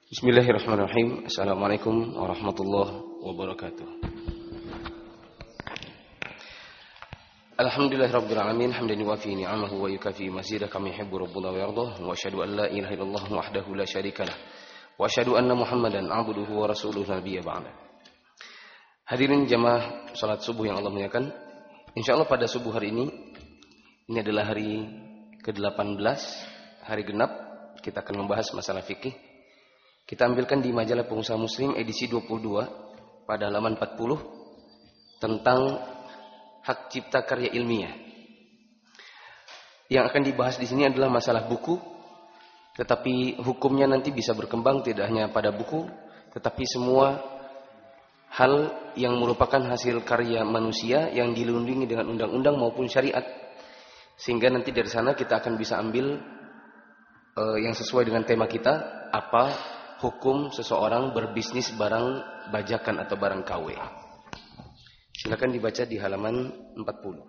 Bismillahirrahmanirrahim. Assalamualaikum warahmatullahi wabarakatuh. Alhamdulillahirabbil alamin, hamdan yuwafi ni'amahu wa yukafi mazidah kama yuhibbu rabbuna wa yardah. Wa asyhadu an la ilaha illallah wahdahu la syarikalah. Wa asyhadu anna Muhammadan 'abduhu wa rasuluhu nabiyya ba'da. Hadirin jamaah salat subuh yang Allah muliakan. Insyaallah pada subuh hari ini adalah hari ke-18, hari genap, kita akan membahas masalah fikih. Kita ambilkan di majalah Pengusaha Muslim edisi 22 pada halaman 40 tentang hak cipta karya ilmiah. Yang akan dibahas di sini adalah masalah buku, tetapi hukumnya nanti bisa berkembang tidak hanya pada buku, tetapi semua hal yang merupakan hasil karya manusia yang dilindungi dengan undang-undang maupun syariat. Sehingga nanti dari sana kita akan bisa ambil yang sesuai dengan tema kita, apa hukum seseorang berbisnis barang bajakan atau barang KW. Silakan dibaca di halaman 40.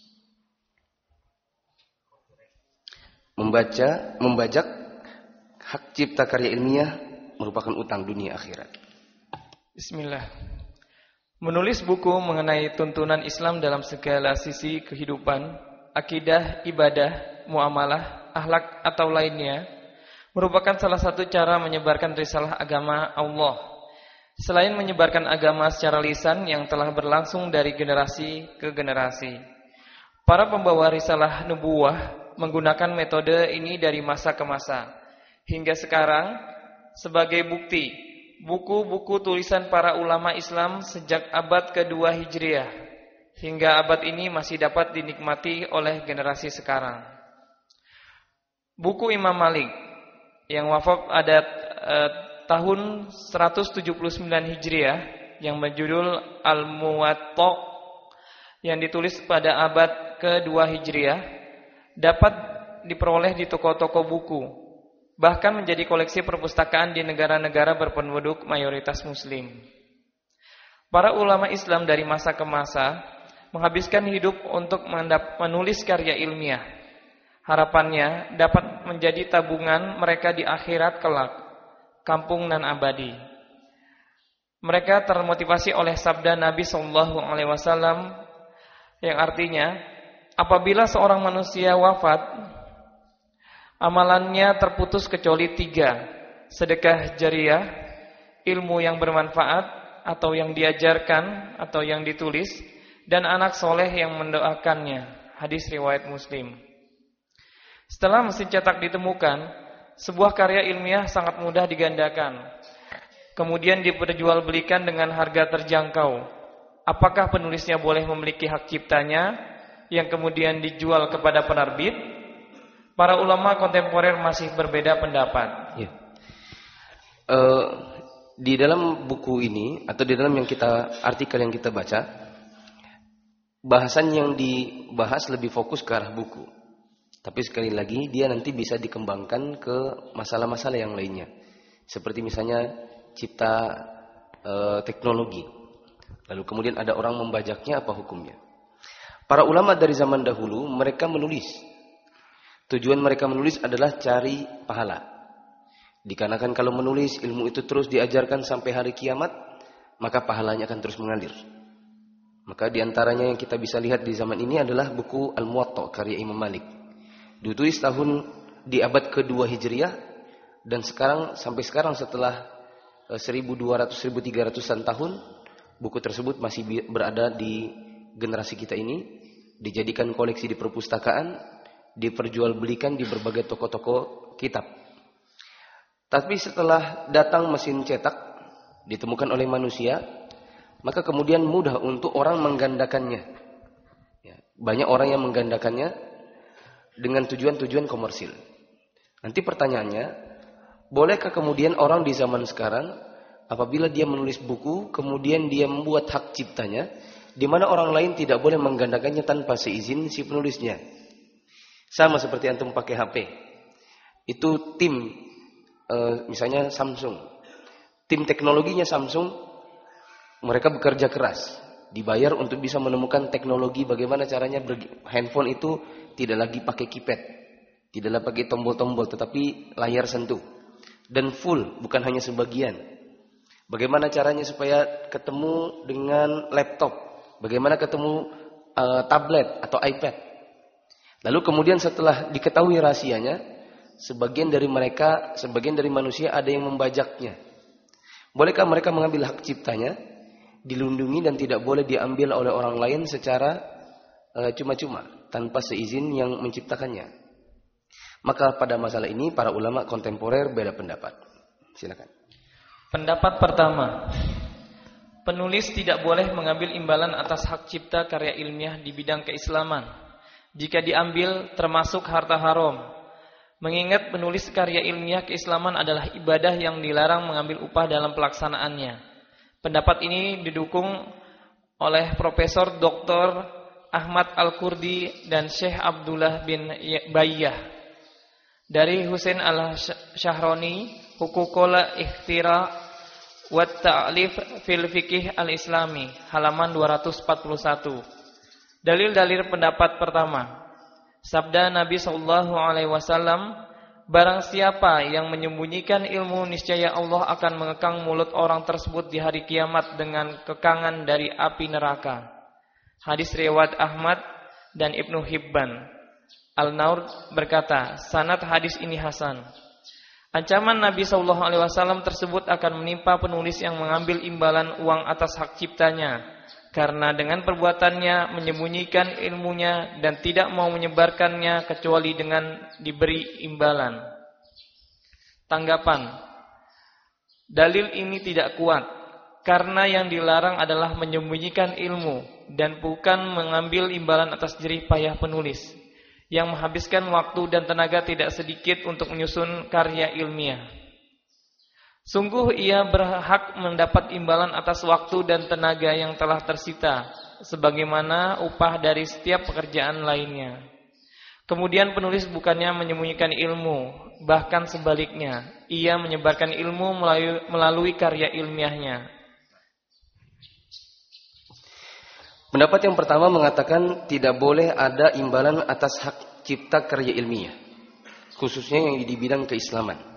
Membajak hak cipta karya ilmiah merupakan utang dunia akhirat. Bismillah. Menulis buku mengenai tuntunan Islam dalam segala sisi kehidupan, akidah, ibadah, muamalah, akhlak atau lainnya merupakan salah satu cara menyebarkan risalah agama Allah. Selain menyebarkan agama secara lisan yang telah berlangsung dari generasi ke generasi, para pembawa risalah nubuwah menggunakan metode ini dari masa ke masa. Hingga sekarang, sebagai bukti, buku-buku tulisan para ulama Islam sejak abad ke-2 Hijriah hingga abad ini masih dapat dinikmati oleh generasi sekarang. Buku Imam Malik yang wafat pada tahun 179 Hijriah yang berjudul Al-Muwatta yang ditulis pada abad ke-2 Hijriah dapat diperoleh di toko-toko buku, bahkan menjadi koleksi perpustakaan di negara-negara berpenduduk mayoritas muslim. Para ulama Islam dari masa ke masa menghabiskan hidup untuk menulis karya ilmiah. Harapannya dapat menjadi tabungan mereka di akhirat kelak, kampung nan abadi. Mereka termotivasi oleh sabda Nabi SAW yang artinya, apabila seorang manusia wafat, amalannya terputus kecuali 3, sedekah jariah, ilmu yang bermanfaat atau yang diajarkan atau yang ditulis, dan anak soleh yang mendoakannya. Hadis riwayat Muslim. Setelah mesin cetak ditemukan, sebuah karya ilmiah sangat mudah digandakan, kemudian diperjualbelikan dengan harga terjangkau. Apakah penulisnya boleh memiliki hak ciptanya yang kemudian dijual kepada penerbit? Para ulama kontemporer masih berbeda pendapat. Ya. Di dalam buku ini atau di dalam artikel yang kita baca, bahasan yang dibahas lebih fokus ke arah buku. Tapi sekali lagi dia nanti bisa dikembangkan ke masalah-masalah yang lainnya. Seperti misalnya cipta teknologi. Lalu kemudian ada orang membajaknya, apa hukumnya? Para ulama dari zaman dahulu mereka menulis. Tujuan mereka menulis adalah cari pahala. Dikarenakan kalau menulis ilmu itu terus diajarkan sampai hari kiamat, maka pahalanya akan terus mengalir. Maka diantaranya yang kita bisa lihat di zaman ini adalah buku Al-Muwatta karya Imam Malik. Ditulis di abad ke-2 Hijriah dan sampai sekarang setelah 1200-1300an tahun, buku tersebut masih berada di generasi kita ini, dijadikan koleksi di perpustakaan, diperjualbelikan di berbagai toko-toko kitab. Tapi setelah datang mesin cetak ditemukan oleh manusia, maka kemudian mudah untuk orang menggandakannya. Banyak orang yang menggandakannya dengan tujuan-tujuan komersil. Nanti pertanyaannya, bolehkah kemudian orang di zaman sekarang apabila dia menulis buku kemudian dia membuat hak ciptanya di mana orang lain tidak boleh menggandakannya tanpa seizin si penulisnya? Sama seperti antum pakai HP. Itu tim misalnya Samsung. Tim teknologinya Samsung, mereka bekerja keras, dibayar untuk bisa menemukan teknologi bagaimana caranya handphone itu tidak lagi pakai keypad, tidak lagi pakai tombol-tombol, tetapi layar sentuh. dan full, bukan hanya sebagian. Bagaimana caranya supaya ketemu dengan laptop? Bagaimana ketemu tablet atau iPad? Lalu kemudian setelah diketahui rahasianya, sebagian dari manusia ada yang membajaknya. Bolehkah mereka mengambil hak ciptanya, dilindungi dan tidak boleh diambil oleh orang lain secara cuma-cuma, tanpa seizin yang menciptakannya? Maka pada masalah ini para ulama kontemporer beda pendapat. Silakan. Pendapat pertama, penulis tidak boleh mengambil imbalan atas hak cipta karya ilmiah di bidang keislaman. Jika diambil termasuk harta haram. Mengingat penulis karya ilmiah keislaman adalah ibadah yang dilarang mengambil upah dalam pelaksanaannya. Pendapat ini didukung oleh Profesor Dr. Ahmad Al-Kurdi dan Syekh Abdullah bin Bayyah. Dari Husain Al-Shahroni, Hukukul Ikhtira wa Ta'lif fil Fiqh Al-Islami, halaman 241. Dalil-dalil pendapat pertama. Sabda Nabi SAW, barang siapa yang menyembunyikan ilmu, niscaya Allah akan mengekang mulut orang tersebut di hari kiamat dengan kekangan dari api neraka. Hadis riwayat Ahmad dan Ibnu Hibban. Al-Naur berkata, sanad hadis ini hasan. Ancaman Nabi SAW tersebut akan menimpa penulis yang mengambil imbalan uang atas hak ciptanya, karena dengan perbuatannya menyembunyikan ilmunya dan tidak mau menyebarkannya kecuali dengan diberi imbalan. Tanggapan, dalil ini tidak kuat karena yang dilarang adalah menyembunyikan ilmu dan bukan mengambil imbalan atas jerih payah penulis yang menghabiskan waktu dan tenaga tidak sedikit untuk menyusun karya ilmiah. Sungguh ia berhak mendapat imbalan atas waktu dan tenaga yang telah tersita, sebagaimana upah dari setiap pekerjaan lainnya. Kemudian penulis bukannya menyembunyikan ilmu, bahkan sebaliknya, ia menyebarkan ilmu melalui karya ilmiahnya. Pendapat yang pertama mengatakan tidak boleh ada imbalan atas hak cipta karya ilmiah, khususnya yang di bidang keislaman.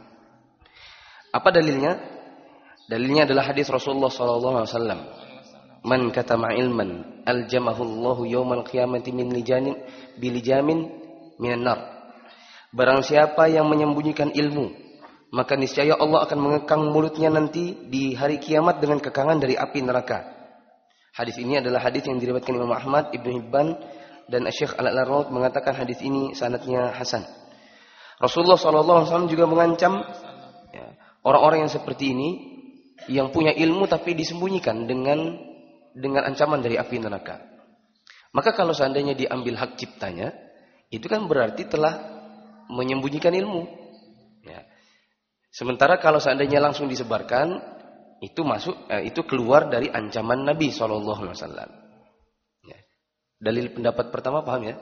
Apa dalilnya? Dalilnya adalah hadis Rasulullah SAW. Man katama ilman aljamahu Allahu yaumal qiyamati min lijanin bilijamin minan nar. Barang siapa yang menyembunyikan ilmu, maka niscaya Allah akan mengekang mulutnya nanti di hari kiamat dengan kekangan dari api neraka. Hadis ini adalah hadis yang diriwayatkan Imam Ahmad, Ibnu Hibban dan Syekh Al-Arnaud mengatakan hadis ini sanadnya hasan. Rasulullah SAW juga mengancam orang-orang yang seperti ini, yang punya ilmu tapi disembunyikan dengan ancaman dari api neraka. Maka kalau seandainya diambil hak ciptanya, itu kan berarti telah menyembunyikan ilmu. Ya. Sementara kalau seandainya langsung disebarkan, itu keluar dari ancaman Nabi SAW. Ya. Dalil pendapat pertama paham ya?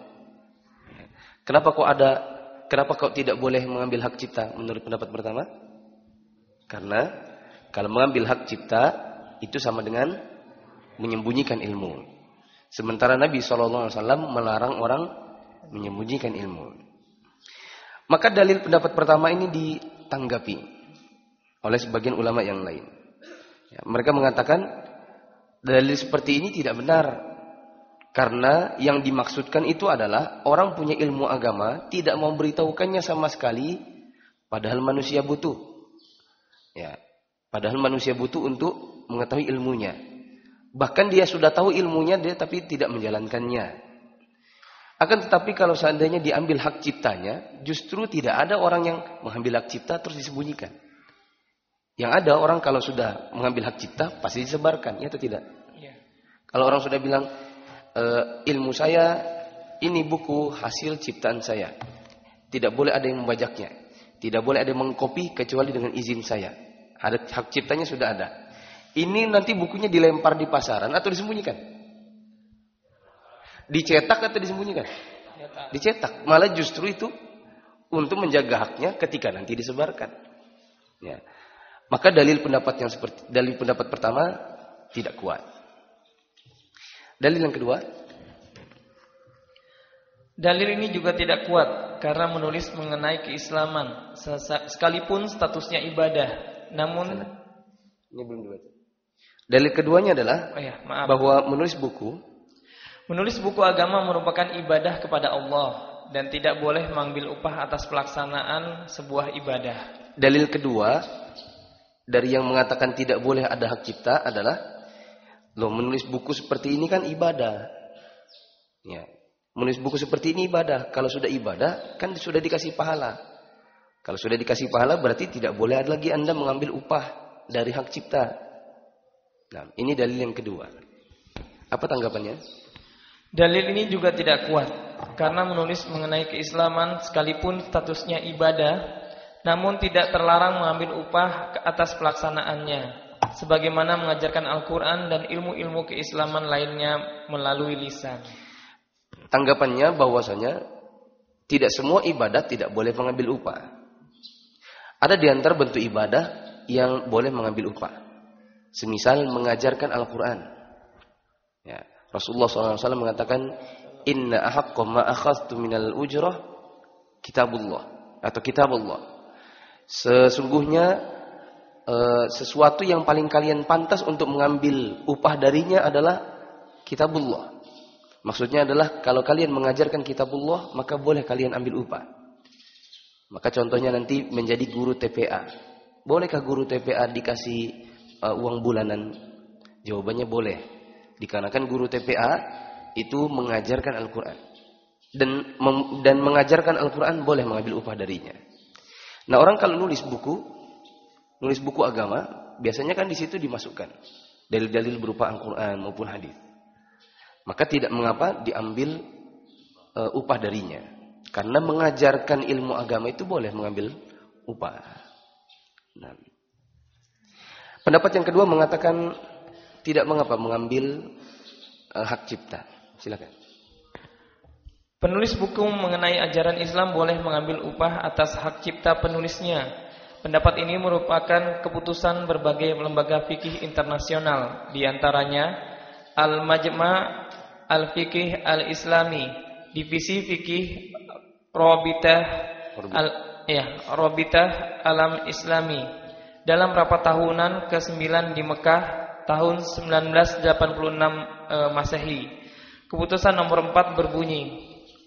Kenapa kok tidak boleh mengambil hak cipta menurut pendapat pertama? Karena kalau mengambil hak cipta itu sama dengan menyembunyikan ilmu. Sementara Nabi SAW melarang orang menyembunyikan ilmu. Maka dalil pendapat pertama ini ditanggapi oleh sebagian ulama yang lain. Ya, mereka mengatakan dalil seperti ini tidak benar. Karena yang dimaksudkan itu adalah orang punya ilmu agama tidak mau memberitahukannya sama sekali, padahal manusia butuh. Ya, padahal manusia butuh untuk mengetahui ilmunya. Bahkan dia sudah tahu ilmunya, dia tapi tidak menjalankannya. Akan tetapi kalau seandainya diambil hak ciptanya, justru tidak ada orang yang mengambil hak cipta terus disembunyikan. Yang ada orang kalau sudah mengambil hak cipta pasti disebarkan, ya atau tidak? Ya. Kalau orang sudah bilang ilmu saya ini buku hasil ciptaan saya, tidak boleh ada yang membajaknya, tidak boleh ada yang mengkopi kecuali dengan izin saya. Ada hak ciptanya sudah ada. Ini nanti bukunya dilempar di pasaran atau disembunyikan? Dicetak atau disembunyikan? Dicetak. Malah justru itu untuk menjaga haknya ketika nanti disebarkan. Ya. Maka dalil pendapat pertama tidak kuat. Dalil yang kedua, Dalil ini juga tidak kuat karena menulis mengenai keislaman sekalipun statusnya ibadah. Namun ini belum dibaca. Dalil keduanya adalah bahwa menulis buku agama merupakan ibadah kepada Allah dan tidak boleh mengambil upah atas pelaksanaan sebuah ibadah. Dalil kedua dari yang mengatakan tidak boleh ada hak cipta adalah menulis buku seperti ini kan ibadah. Ya. Menulis buku seperti ini ibadah. Kalau sudah ibadah kan sudah dikasih pahala. Kalau sudah dikasih pahala berarti tidak boleh lagi Anda mengambil upah dari hak cipta. Nah, ini dalil yang kedua. Apa tanggapannya? Dalil ini juga tidak kuat karena menulis mengenai keislaman sekalipun statusnya ibadah, namun tidak terlarang mengambil upah atas pelaksanaannya, sebagaimana mengajarkan Al-Quran dan ilmu-ilmu keislaman lainnya melalui lisan. Tanggapannya bahwasanya tidak semua ibadah tidak boleh mengambil upah. Ada di antara bentuk ibadah yang boleh mengambil upah. Semisal mengajarkan Al-Quran. Ya, Rasulullah SAW mengatakan, Inna ahaqqa ma akhadtu minal ujrah kitabullah atau kitabullah. Sesungguhnya sesuatu yang paling kalian pantas untuk mengambil upah darinya adalah kitabullah. Maksudnya adalah kalau kalian mengajarkan kitabullah maka boleh kalian ambil upah. Maka contohnya nanti menjadi guru TPA. Bolehkah guru TPA dikasih uang bulanan? Jawabannya boleh. Dikarenakan guru TPA itu mengajarkan Al-Quran. Dan mengajarkan Al-Quran boleh mengambil upah darinya. Nah, orang kalau nulis buku agama, biasanya kan di situ dimasukkan dalil-dalil berupa Al-Quran maupun hadis. Maka tidak mengapa diambil upah darinya. Karena mengajarkan ilmu agama itu boleh mengambil upah. Nah, pendapat yang kedua mengatakan tidak mengapa mengambil hak cipta. Silakan. Penulis buku mengenai ajaran Islam boleh mengambil upah atas hak cipta penulisnya. Pendapat ini merupakan keputusan berbagai lembaga fikih internasional, di antaranya Al-Majma' Al-Fiqih Al-Islami, Divisi Fikih Rabitah Alam Islami, dalam rapat tahunan ke-9 di Mekah tahun 1986 Masehi. Keputusan nomor 4 berbunyi,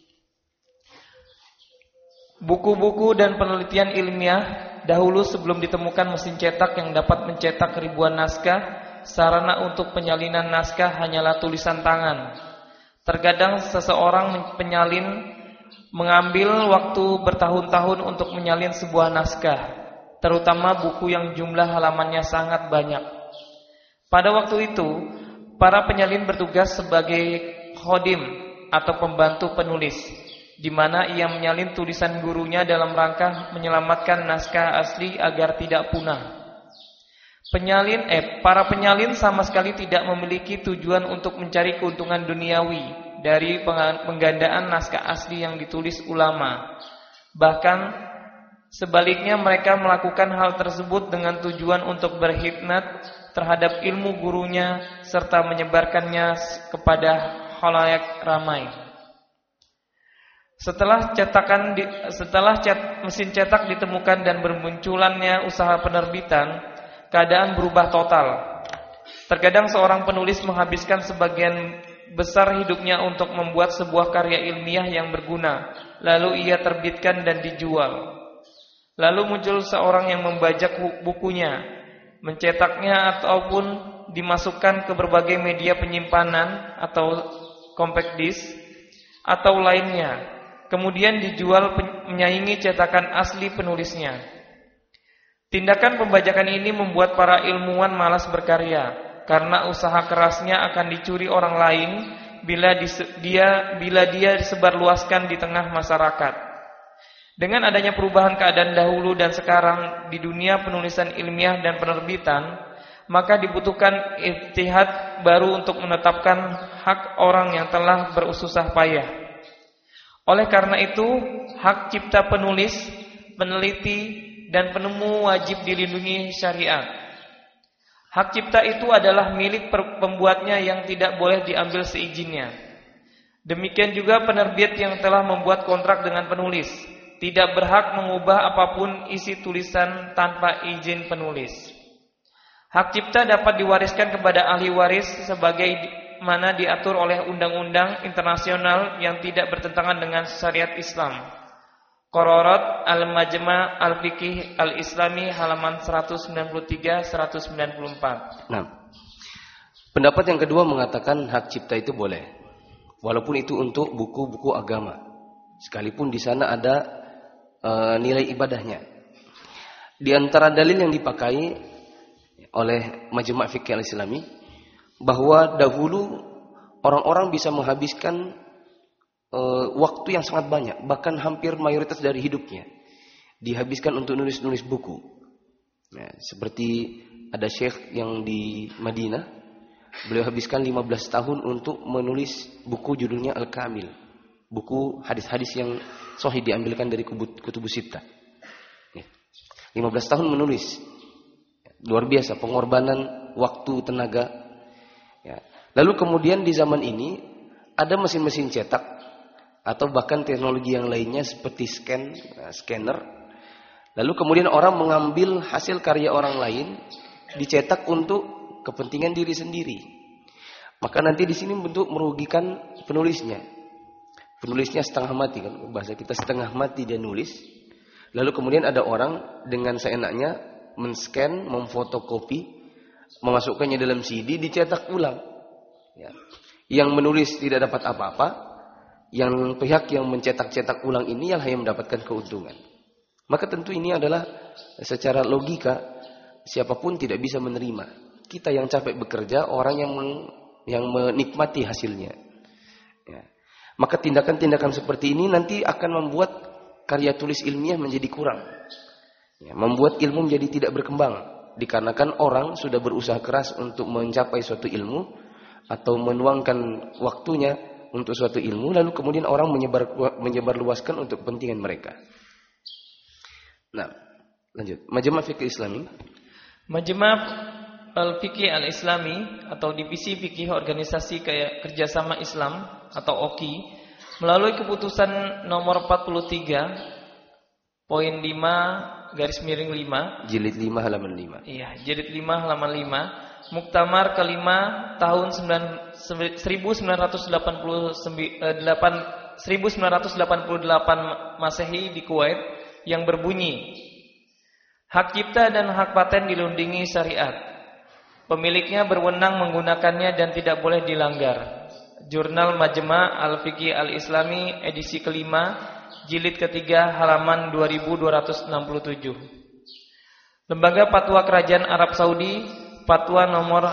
buku-buku dan penelitian ilmiah dahulu sebelum ditemukan mesin cetak yang dapat mencetak ribuan naskah, sarana untuk penyalinan naskah hanyalah tulisan tangan. Terkadang seseorang penyalin mengambil waktu bertahun-tahun untuk menyalin sebuah naskah, terutama buku yang jumlah halamannya sangat banyak. Pada waktu itu, para penyalin bertugas sebagai khodim atau pembantu penulis, di mana ia menyalin tulisan gurunya dalam rangka menyelamatkan naskah asli agar tidak punah. Para penyalin sama sekali tidak memiliki tujuan untuk mencari keuntungan duniawi dari penggandaan naskah asli yang ditulis ulama. Bahkan sebaliknya mereka melakukan hal tersebut dengan tujuan untuk berkhidmat terhadap ilmu gurunya serta menyebarkannya kepada khalayak ramai. Setelah mesin cetak ditemukan dan bermunculannya usaha penerbitan, keadaan berubah total. Terkadang seorang penulis menghabiskan sebagian besar hidupnya untuk membuat sebuah karya ilmiah yang berguna, lalu ia terbitkan dan dijual. Lalu muncul seorang yang membajak bukunya, mencetaknya ataupun dimasukkan ke berbagai media penyimpanan atau compact disc atau lainnya, kemudian dijual menyaingi cetakan asli penulisnya. Tindakan pembajakan ini membuat para ilmuwan malas berkarya, karena usaha kerasnya akan dicuri orang lain bila dia disebarluaskan di tengah masyarakat. Dengan adanya perubahan keadaan dahulu dan sekarang di dunia penulisan ilmiah dan penerbitan, maka dibutuhkan ijtihad baru untuk menetapkan hak orang yang telah berususah payah. Oleh karena itu, hak cipta penulis, peneliti, dan penemu wajib dilindungi syariat. Hak cipta itu adalah milik pembuatnya yang tidak boleh diambil seizinnya. Demikian juga penerbit yang telah membuat kontrak dengan penulis tidak berhak mengubah apapun isi tulisan tanpa izin penulis. Hak cipta dapat diwariskan kepada ahli waris sebagai mana diatur oleh undang-undang internasional yang tidak bertentangan dengan syariat Islam. Qararat Al-Majma' Al-Fiqih Al-Islami halaman 193-194. Nah, pendapat yang kedua mengatakan hak cipta itu boleh, walaupun itu untuk buku-buku agama, sekalipun di sana ada nilai ibadahnya. Di antara dalil yang dipakai oleh Majma' Fiqih Al-Islami bahwa dahulu orang-orang bisa menghabiskan waktu yang sangat banyak, bahkan hampir mayoritas dari hidupnya dihabiskan untuk nulis-nulis buku. Nah, seperti ada syekh yang di Madinah, beliau habiskan 15 tahun untuk menulis buku judulnya Al-Kamil, buku hadis-hadis yang sahih diambilkan dari Kutubus Sittah. 15 tahun menulis, luar biasa pengorbanan waktu, tenaga. Ya. Lalu kemudian di zaman ini ada mesin-mesin cetak atau bahkan teknologi yang lainnya seperti scanner. Lalu kemudian orang mengambil hasil karya orang lain dicetak untuk kepentingan diri sendiri. Maka nanti di sini bentuk merugikan penulisnya. Penulisnya setengah mati, kan bahasa kita setengah mati dia nulis. Lalu kemudian ada orang dengan seenaknya men-scan, memfotokopi, memasukkannya dalam CD, dicetak ulang. Ya. Yang menulis tidak dapat apa-apa, yang pihak yang mencetak-cetak ulang ini yang hanya mendapatkan keuntungan. Maka tentu ini adalah secara logika siapapun tidak bisa menerima. Kita yang capek bekerja, orang yang menikmati hasilnya. Ya. Maka tindakan-tindakan seperti ini nanti akan membuat karya tulis ilmiah menjadi kurang. Ya, membuat ilmu menjadi tidak berkembang. Dikarenakan orang sudah berusaha keras untuk mencapai suatu ilmu atau menuangkan waktunya untuk suatu ilmu, lalu kemudian orang menyebarluaskan untuk kepentingan mereka. Nah, lanjut. Majma' Fiqih Islami. Majma' Al-Fiqih Al-Islami atau Divisi Fikih Organisasi Kerjasama Islam atau OKI melalui keputusan nomor 43 poin 5 jilid 5 halaman 5. Iya, jilid 5 halaman 5. Muktamar kelima tahun 1988 Masehi di Kuwait yang berbunyi, hak cipta dan hak paten dilindungi syariat. Pemiliknya berwenang menggunakannya dan tidak boleh dilanggar. Jurnal Majma' Al-Fiqih Al-Islami edisi kelima, jilid ketiga halaman 2267. Lembaga Fatwa Kerajaan Arab Saudi Fatwa nomor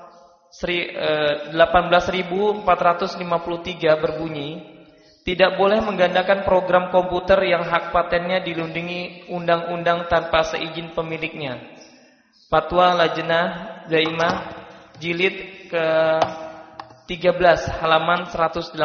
18.453 berbunyi, tidak boleh menggandakan program komputer yang hak patennya dilindungi undang-undang tanpa seizin pemiliknya. Fatwa Lajnah Daimah jilid ke-13 halaman 188.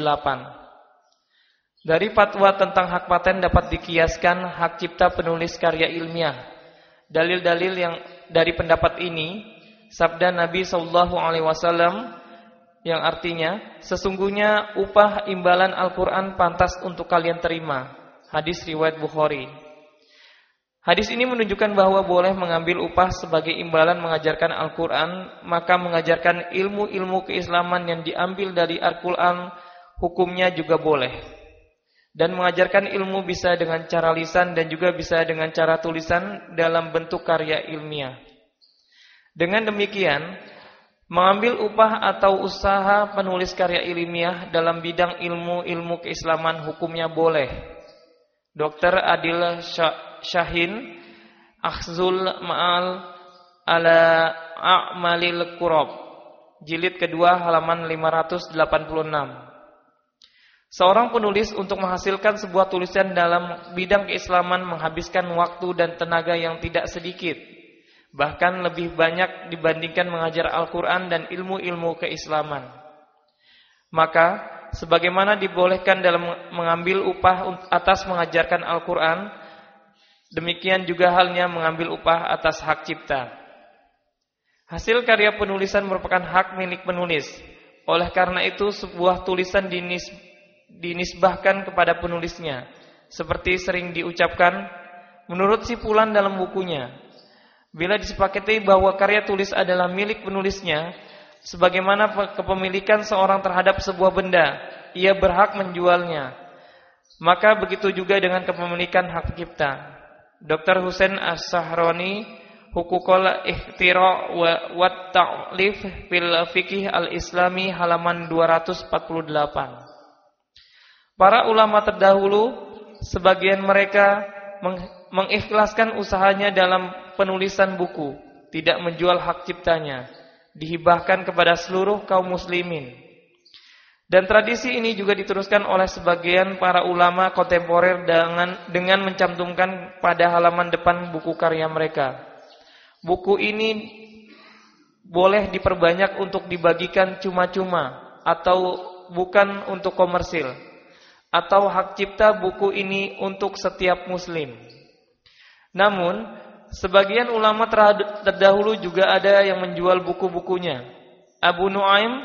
Dari fatwa tentang hak paten dapat dikiaskan hak cipta penulis karya ilmiah. Dalil-dalil yang dari pendapat ini, sabda Nabi SAW yang artinya, sesungguhnya upah imbalan Al-Quran pantas untuk kalian terima. Hadis riwayat Bukhari. Hadis ini menunjukkan bahwa boleh mengambil upah sebagai imbalan mengajarkan Al-Quran, maka mengajarkan ilmu-ilmu keislaman yang diambil dari Al-Quran, hukumnya juga boleh. Dan mengajarkan ilmu bisa dengan cara lisan dan juga bisa dengan cara tulisan dalam bentuk karya ilmiah. Dengan demikian, mengambil upah atau usaha penulis karya ilmiah dalam bidang ilmu-ilmu keislaman hukumnya boleh. Dr. Adil Syahin, Akhzul Ma'al ala A'malil Qurab, jilid kedua halaman 586. Seorang penulis untuk menghasilkan sebuah tulisan dalam bidang keislaman menghabiskan waktu dan tenaga yang tidak sedikit, bahkan lebih banyak dibandingkan mengajar Al-Quran dan ilmu-ilmu keislaman. Maka, sebagaimana dibolehkan dalam mengambil upah atas mengajarkan Al-Quran, demikian juga halnya mengambil upah atas hak cipta. Hasil karya penulisan merupakan hak milik penulis. Oleh karena itu sebuah tulisan dinisbahkan kepada penulisnya, seperti sering diucapkan menurut si Fulan dalam bukunya. Bila disepakati bahwa karya tulis adalah milik penulisnya, sebagaimana kepemilikan seorang terhadap sebuah benda, ia berhak menjualnya. Maka begitu juga dengan kepemilikan hak cipta. Dr. Husain As-Sahroni, Hukukul Ikhtira wa Ta'lif fil Fiqh al-Islami, halaman 248. Para ulama terdahulu, sebagian mereka mengikhlaskan usahanya dalam penulisan buku, tidak menjual hak ciptanya, dihibahkan kepada seluruh kaum muslimin. Dan tradisi ini juga diteruskan oleh sebagian para ulama kontemporer dengan mencantumkan pada halaman depan buku karya mereka. Buku ini boleh diperbanyak untuk dibagikan cuma-cuma atau bukan untuk komersil. Atau hak cipta buku ini untuk setiap muslim. Namun, sebagian ulama terdahulu juga ada yang menjual buku-bukunya. Abu Nu'aim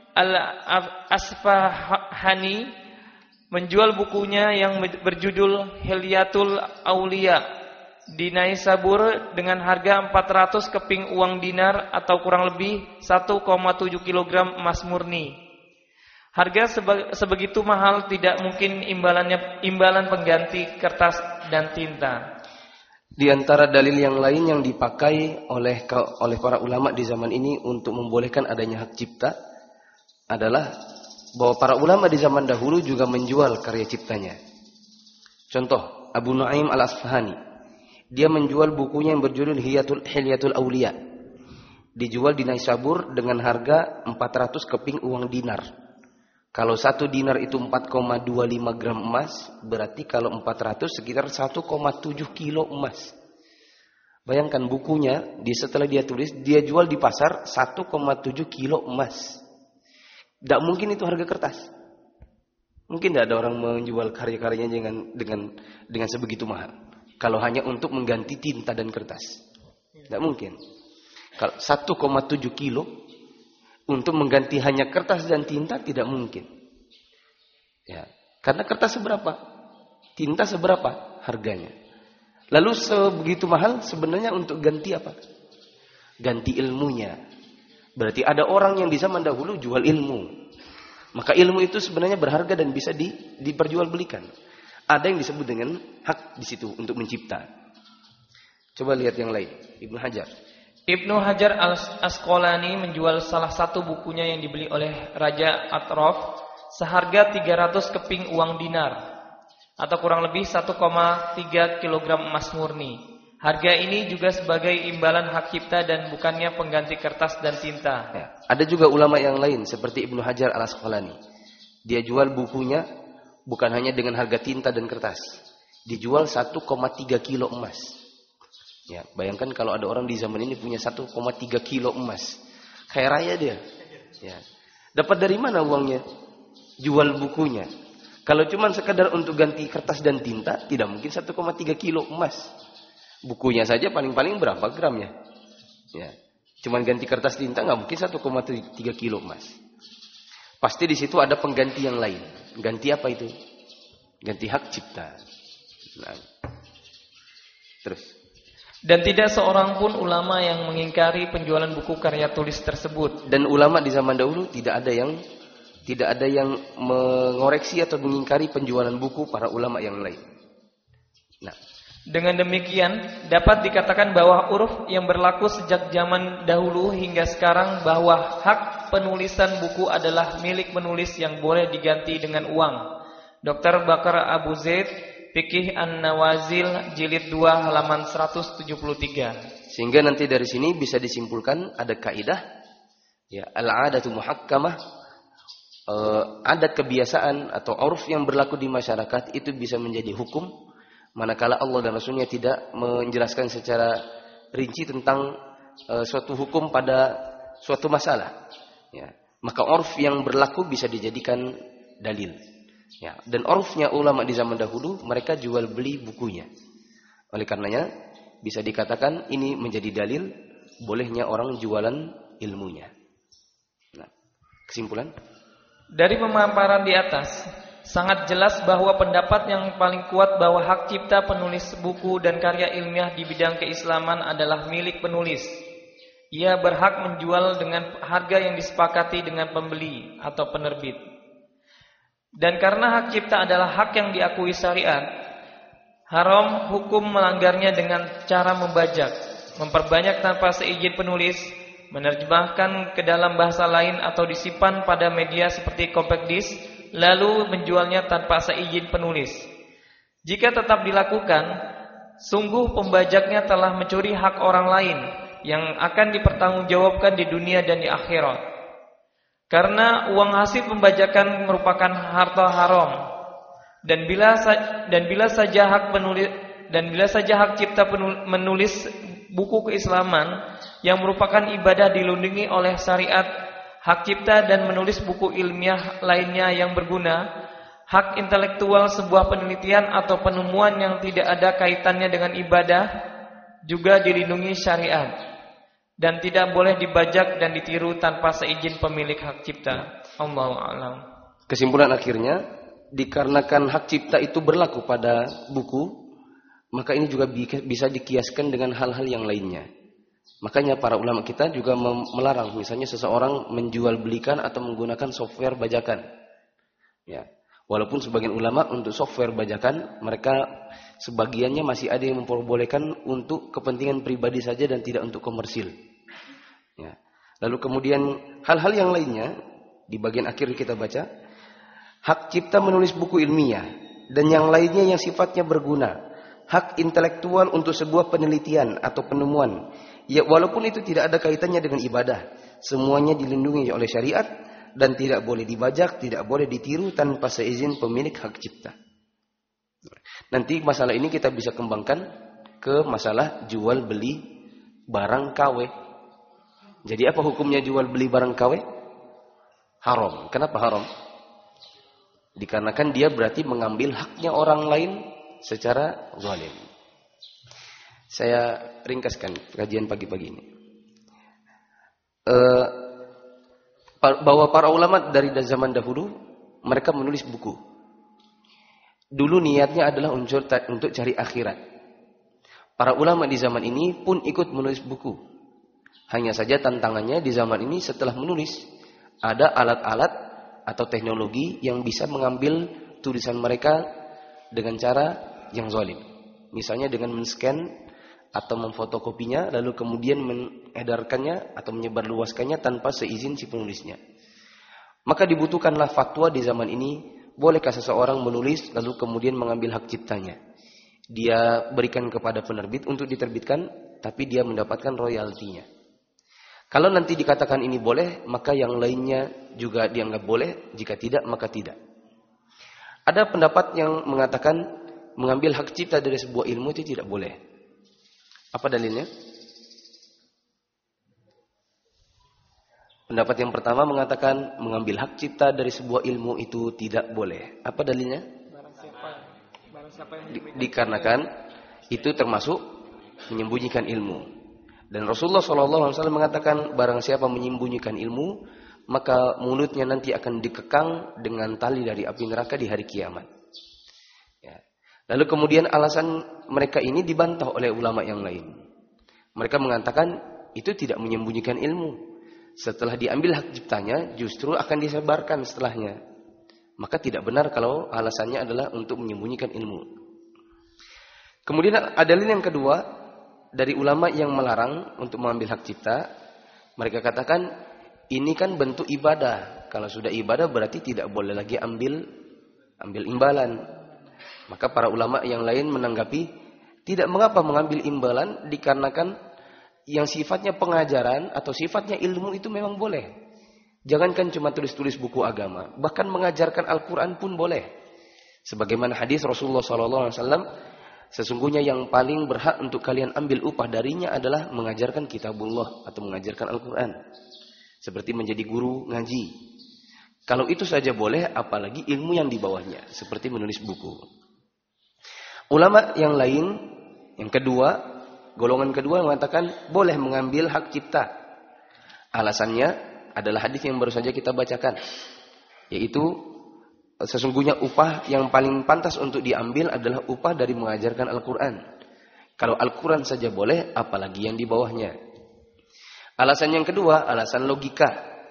Al-Asfahani menjual bukunya yang berjudul Hilyatul Auliya di Naisabur dengan harga 400 keping uang dinar atau kurang lebih 1,7 kg emas murni. Harga sebegitu mahal tidak mungkin imbalan pengganti kertas dan tinta. Di antara dalil yang lain yang dipakai oleh para ulama di zaman ini untuk membolehkan adanya hak cipta adalah bahwa para ulama di zaman dahulu juga menjual karya ciptanya. Contoh, Abu Nu'aim Al-Asfahani. Dia menjual bukunya yang berjudul Hilyatul Auliya. Dijual di Naisabur dengan harga 400 keping uang dinar. Kalau 1 dinar itu 4,25 gram emas, berarti kalau 400 sekitar 1,7 kilo emas. Bayangkan bukunya, setelah dia tulis, dia jual di pasar 1,7 kilo emas. Tidak mungkin itu harga kertas. Mungkin tidak ada orang menjual karya-karyanya dengan sebegitu mahal. Kalau hanya untuk mengganti tinta dan kertas. Tidak mungkin. Kalau 1,7 kilo untuk mengganti hanya kertas dan tinta tidak mungkin. Ya, karena kertas seberapa? Tinta seberapa harganya? Lalu sebegitu mahal sebenarnya untuk ganti apa? Ganti ilmunya. Berarti ada orang yang di zaman dahulu jual ilmu. Maka ilmu itu sebenarnya berharga dan bisa diperjualbelikan. Ada yang disebut dengan hak di situ untuk mencipta. Coba lihat yang lain. Ibnu Hajar. Ibnu Hajar Al-Asqalani menjual salah satu bukunya yang dibeli oleh Raja Atraf seharga 300 keping uang dinar atau kurang lebih 1,3 kg emas murni. Harga ini juga sebagai imbalan hak cipta dan bukannya pengganti kertas dan tinta. Ya, ada juga ulama yang lain seperti Ibnu Hajar Al-Asqalani. Dia jual bukunya bukan hanya dengan harga tinta dan kertas. Dijual 1,3 kilo emas. Ya, bayangkan kalau ada orang di zaman ini punya 1,3 kilo emas. Kaya raya dia. Ya. Dapat dari mana uangnya? Jual bukunya. Kalau cuma sekedar untuk ganti kertas dan tinta, tidak mungkin 1,3 kilo emas. Bukunya saja paling-paling berapa gramnya? Ya. Cuma ganti kertas tinta nggak mungkin 1,3 kilo emas. Pasti di situ ada pengganti yang lain. Ganti apa itu? Ganti hak cipta. Nah. Terus. Dan tidak seorang pun ulama yang mengingkari penjualan buku karya tulis tersebut. Dan ulama di zaman dahulu tidak ada yang mengoreksi atau mengingkari penjualan buku para ulama yang lain. Nah, dengan demikian dapat dikatakan bahwa uruf yang berlaku sejak zaman dahulu hingga sekarang bahwa hak penulisan buku adalah milik penulis yang boleh diganti dengan uang. Dr. Bakar Abu Zaid, Fiqh An-Nawazil jilid 2 halaman 173. Sehingga nanti dari sini bisa disimpulkan ada kaidah ya, al-'adatu muhakkamah, adat kebiasaan atau uruf yang berlaku di masyarakat itu bisa menjadi hukum manakala Allah dan Rasulnya tidak menjelaskan secara rinci tentang suatu hukum pada suatu masalah ya. Maka uruf yang berlaku bisa dijadikan dalil. Ya, dan urufnya ulama di zaman dahulu mereka jual beli bukunya. Oleh karenanya bisa dikatakan ini menjadi dalil bolehnya orang jualan ilmunya. Nah, Kesimpulan? Dari pemaparan di atas, sangat jelas bahwa pendapat yang paling kuat bahwa hak cipta penulis buku dan karya ilmiah di bidang keislaman adalah milik penulis. Ia berhak menjual dengan harga yang disepakati dengan pembeli atau penerbit. Dan karena hak cipta adalah hak yang diakui syariat, haram hukum melanggarnya dengan cara membajak, memperbanyak tanpa seizin penulis, menerjemahkan ke dalam bahasa lain atau disimpan pada media seperti compact disc, lalu menjualnya tanpa seizin penulis. Jika tetap dilakukan, sungguh pembajaknya telah mencuri hak orang lain yang akan dipertanggungjawabkan di dunia dan di akhirat. Karena uang hasil pembajakan merupakan harta haram, dan bila saja hak cipta menulis buku keislaman yang merupakan ibadah dilindungi oleh syariat, hak cipta dan menulis buku ilmiah lainnya yang berguna, hak intelektual sebuah penelitian atau penemuan yang tidak ada kaitannya dengan ibadah juga dilindungi syariat dan tidak boleh dibajak dan ditiru tanpa seizin pemilik hak cipta. Allahu a'lam. Kesimpulan akhirnya, dikarenakan hak cipta itu berlaku pada buku, maka ini juga bisa dikiaskan dengan hal-hal yang lainnya. Makanya para ulama kita juga melarang misalnya seseorang menjual belikan atau menggunakan software bajakan. Ya. Walaupun sebagian ulama untuk software bajakan, mereka sebagiannya masih ada yang memperbolehkan untuk kepentingan pribadi saja dan tidak untuk komersil. Ya. Lalu kemudian hal-hal yang lainnya di bagian akhir kita baca, hak cipta menulis buku ilmiah dan yang lainnya yang sifatnya berguna, hak intelektual untuk sebuah penelitian atau penemuan, ya walaupun itu tidak ada kaitannya dengan ibadah, semuanya dilindungi oleh syariat dan tidak boleh dibajak, tidak boleh ditiru tanpa seizin pemilik hak cipta. Nanti masalah ini kita bisa kembangkan ke masalah jual beli barang KW. Jadi apa hukumnya jual beli barang KW? Haram. Kenapa haram? Dikarenakan dia berarti mengambil haknya orang lain secara zalim. Saya ringkaskan kajian pagi-pagi ini. Bahwa para ulama dari zaman dahulu mereka menulis buku. Dulu niatnya adalah untuk cari akhirat. Para ulama di zaman ini pun ikut menulis buku. Hanya saja tantangannya di zaman ini setelah menulis ada alat-alat atau teknologi yang bisa mengambil tulisan mereka dengan cara yang zalim. Misalnya dengan men-scan atau memfotokopinya lalu kemudian mengedarkannya atau menyebarluaskannya tanpa seizin si penulisnya. Maka dibutuhkanlah fatwa di zaman ini, bolehkah seseorang menulis lalu kemudian mengambil hak ciptanya? Dia berikan kepada penerbit untuk diterbitkan, tapi dia mendapatkan royaltinya. Kalau nanti dikatakan ini boleh, maka yang lainnya juga dianggap boleh, jika tidak maka tidak. Ada pendapat yang mengatakan mengambil hak cipta dari sebuah ilmu itu tidak boleh. Apa dalilnya? Pendapat yang pertama mengatakan mengambil hak cipta dari sebuah ilmu itu tidak boleh. Apa dalilnya? Barang siapa yang dikarenakan itu termasuk menyembunyikan ilmu. Dan Rasulullah SAW mengatakan barang siapa menyembunyikan ilmu, maka mulutnya nanti akan dikekang dengan tali dari api neraka di hari kiamat. Ya. Lalu kemudian alasan mereka ini dibantah oleh ulama yang lain. Mereka mengatakan itu tidak menyembunyikan ilmu. Setelah diambil hak ciptanya, justru akan disebarkan setelahnya. Maka tidak benar kalau alasannya adalah untuk menyembunyikan ilmu. Kemudian ada dalil yang kedua dari ulama yang melarang untuk mengambil hak cipta. Mereka katakan ini kan bentuk ibadah. Kalau sudah ibadah berarti tidak boleh lagi ambil imbalan. Maka para ulama yang lain menanggapi tidak mengapa mengambil imbalan dikarenakan yang sifatnya pengajaran atau sifatnya ilmu itu memang boleh. Jangankan cuma tulis-tulis buku agama, bahkan mengajarkan Al-Quran pun boleh. Sebagaimana hadis Rasulullah SAW, sesungguhnya yang paling berhak untuk kalian ambil upah darinya adalah mengajarkan kitabullah atau mengajarkan Al-Quran. Seperti menjadi guru ngaji. Kalau itu saja boleh, apalagi ilmu yang di bawahnya. Seperti menulis buku. Ulama yang lain, yang kedua, golongan kedua mengatakan boleh mengambil hak cipta. Alasannya, adalah hadis yang baru saja kita bacakan, yaitu sesungguhnya upah yang paling pantas untuk diambil adalah upah dari mengajarkan Al-Quran. Kalau Al-Quran saja boleh, apalagi yang di bawahnya. Alasan yang kedua, alasan logika.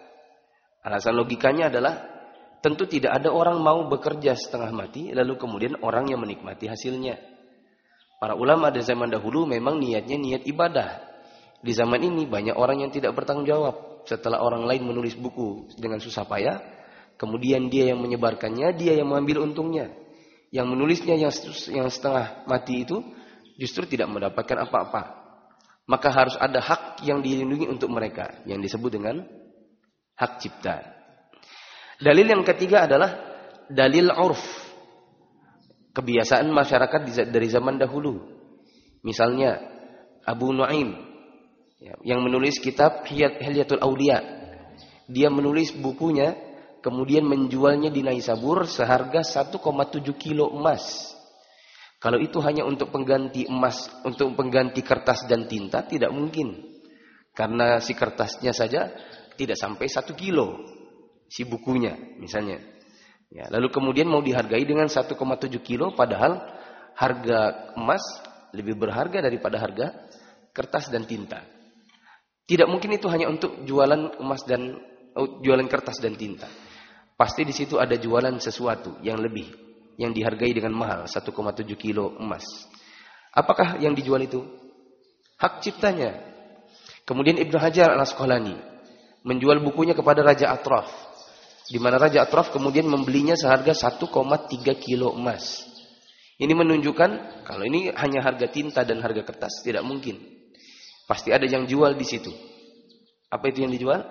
Alasan logikanya adalah tentu tidak ada orang mau bekerja setengah mati lalu kemudian orang yang menikmati hasilnya. Para ulama di zaman dahulu memang niatnya niat ibadah. Di zaman ini banyak orang yang tidak bertanggung jawab. Setelah orang lain menulis buku dengan susah payah, kemudian dia yang menyebarkannya, dia yang mengambil untungnya. Yang menulisnya yang setengah mati itu justru tidak mendapatkan apa-apa. Maka harus ada hak yang dilindungi untuk mereka, yang disebut dengan hak cipta. Dalil yang ketiga adalah dalil urf. Kebiasaan masyarakat dari zaman dahulu. Misalnya Abu Nuaim yang menulis kitab Hilyatul Auliya. Dia menulis bukunya, kemudian menjualnya di Naisabur seharga 1,7 kilo emas. Kalau itu hanya untuk pengganti emas, untuk pengganti kertas dan tinta, tidak mungkin. Karena si kertasnya saja tidak sampai 1 kilo. Si bukunya misalnya. Ya, lalu kemudian mau dihargai dengan 1,7 kilo, padahal harga emas lebih berharga daripada harga kertas dan tinta. Tidak mungkin itu hanya untuk jualan emas dan jualan kertas dan tinta. Pasti di situ ada jualan sesuatu yang lebih, yang dihargai dengan mahal, 1,7 kilo emas. Apakah yang dijual itu? Hak ciptanya. Kemudian Ibnu Hajar Al-Asqalani menjual bukunya kepada Raja Atraf, di mana Raja Atraf kemudian membelinya seharga 1,3 kilo emas. Ini menunjukkan kalau ini hanya harga tinta dan harga kertas, tidak mungkin. Pasti ada yang jual di situ. Apa itu yang dijual?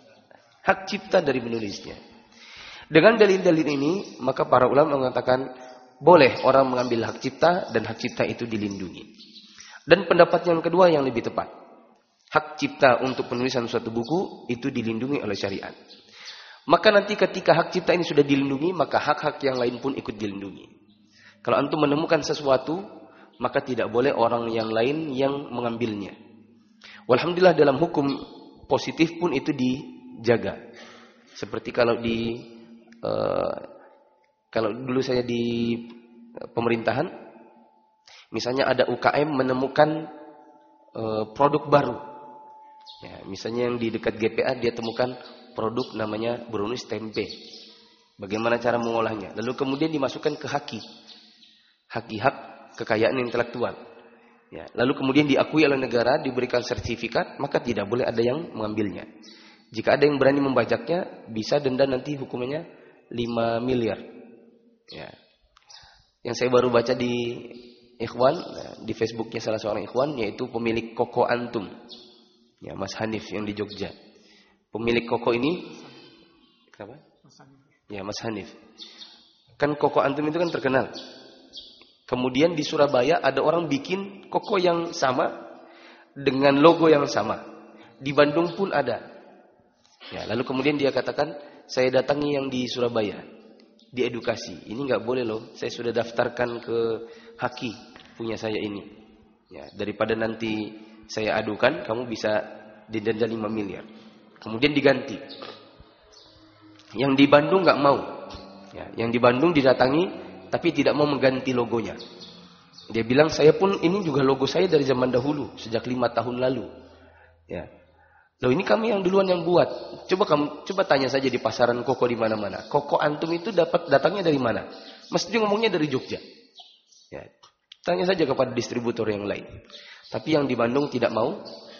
Hak cipta dari penulisnya. Dengan dalil-dalil ini, maka para ulama mengatakan boleh orang mengambil hak cipta dan hak cipta itu dilindungi. Dan pendapat yang kedua yang lebih tepat. Hak cipta untuk penulisan suatu buku itu dilindungi oleh syariat. Maka nanti ketika hak cipta ini sudah dilindungi, maka hak-hak yang lain pun ikut dilindungi. Kalau antum menemukan sesuatu, maka tidak boleh orang yang lain yang mengambilnya. Walhamdulillah dalam hukum positif pun itu dijaga. Seperti kalau dulu saya di pemerintahan, misalnya ada UKM menemukan produk baru. Ya, misalnya yang di dekat GPA dia temukan produk namanya brownies tempe. Bagaimana cara mengolahnya? Lalu kemudian dimasukkan ke hak kekayaan intelektual. Ya, lalu kemudian diakui oleh negara, diberikan sertifikat, maka tidak boleh ada yang mengambilnya. Jika ada yang berani membajaknya, bisa denda nanti hukumannya 5 miliar. Ya. Yang saya baru baca di Ikhwan, di Facebooknya salah seorang Ikhwan, yaitu pemilik Koko Antum. Ya, Mas Hanif yang di Jogja. Pemilik Koko ini, kenapa? Ya, Mas Hanif. Kan Koko Antum itu kan terkenal. Kemudian di Surabaya ada orang bikin Koko yang sama dengan logo yang sama. Di Bandung pun ada. Ya, lalu kemudian dia katakan, saya datangi yang di Surabaya, diedukasi. Ini nggak boleh loh. Saya sudah daftarkan ke Haki punya saya ini. Ya, daripada nanti saya adukan, kamu bisa didenda 5 miliar. Kemudian diganti. Yang di Bandung nggak mau. Ya, yang di Bandung didatangi, tapi tidak mau mengganti logonya. Dia bilang, saya pun ini juga logo saya dari zaman dahulu, sejak 5 tahun lalu. Ya. Loh, ini kami yang duluan yang buat. Coba tanya saja di pasaran Koko di mana-mana. Koko Antum itu datangnya dari mana? Mesti ngomongnya dari Jogja. Ya. Tanya saja kepada distributor yang lain. Tapi yang di Bandung tidak mau.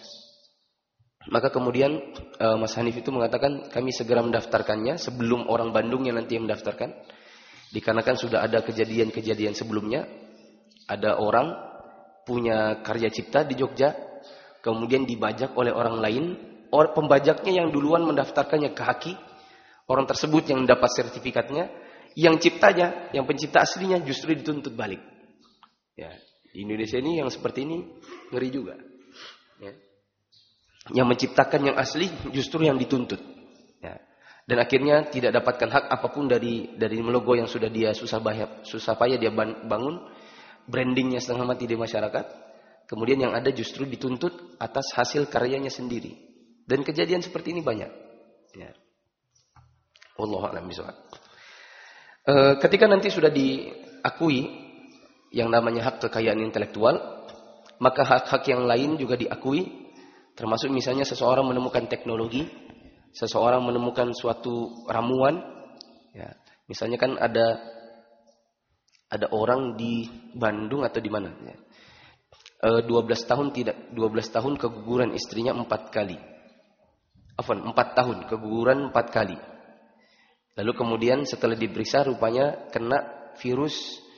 Maka kemudian Mas Hanif itu mengatakan, kami segera mendaftarkannya sebelum orang Bandung yang nanti yang mendaftarkan. Dikarenakan sudah ada kejadian-kejadian sebelumnya. Ada orang punya karya cipta di Jogja, kemudian dibajak oleh orang lain. Pembajaknya yang duluan mendaftarkannya ke Haki, orang tersebut yang mendapat sertifikatnya, yang ciptanya, yang pencipta aslinya justru dituntut balik. Ya, di Indonesia ini yang seperti ini ngeri juga. Ya. Yang menciptakan yang asli justru yang dituntut. Ya. Dan akhirnya tidak dapatkan hak apapun dari logo yang sudah dia susah payah dia bangun, brandingnya setengah mati di masyarakat. Kemudian yang ada justru dituntut atas hasil karyanya sendiri. Dan kejadian seperti ini banyak. Ya. Wallahu a'lam bishawab. Ketika nanti sudah diakui yang namanya hak kekayaan intelektual, maka hak-hak yang lain juga diakui, termasuk misalnya seseorang menemukan teknologi, seseorang menemukan suatu ramuan, ya. Misalnya kan ada orang di Bandung atau di mana, ya. 12 tahun keguguran istrinya 4 kali. 4 tahun keguguran 4 kali. Lalu kemudian setelah diperiksa rupanya kena virus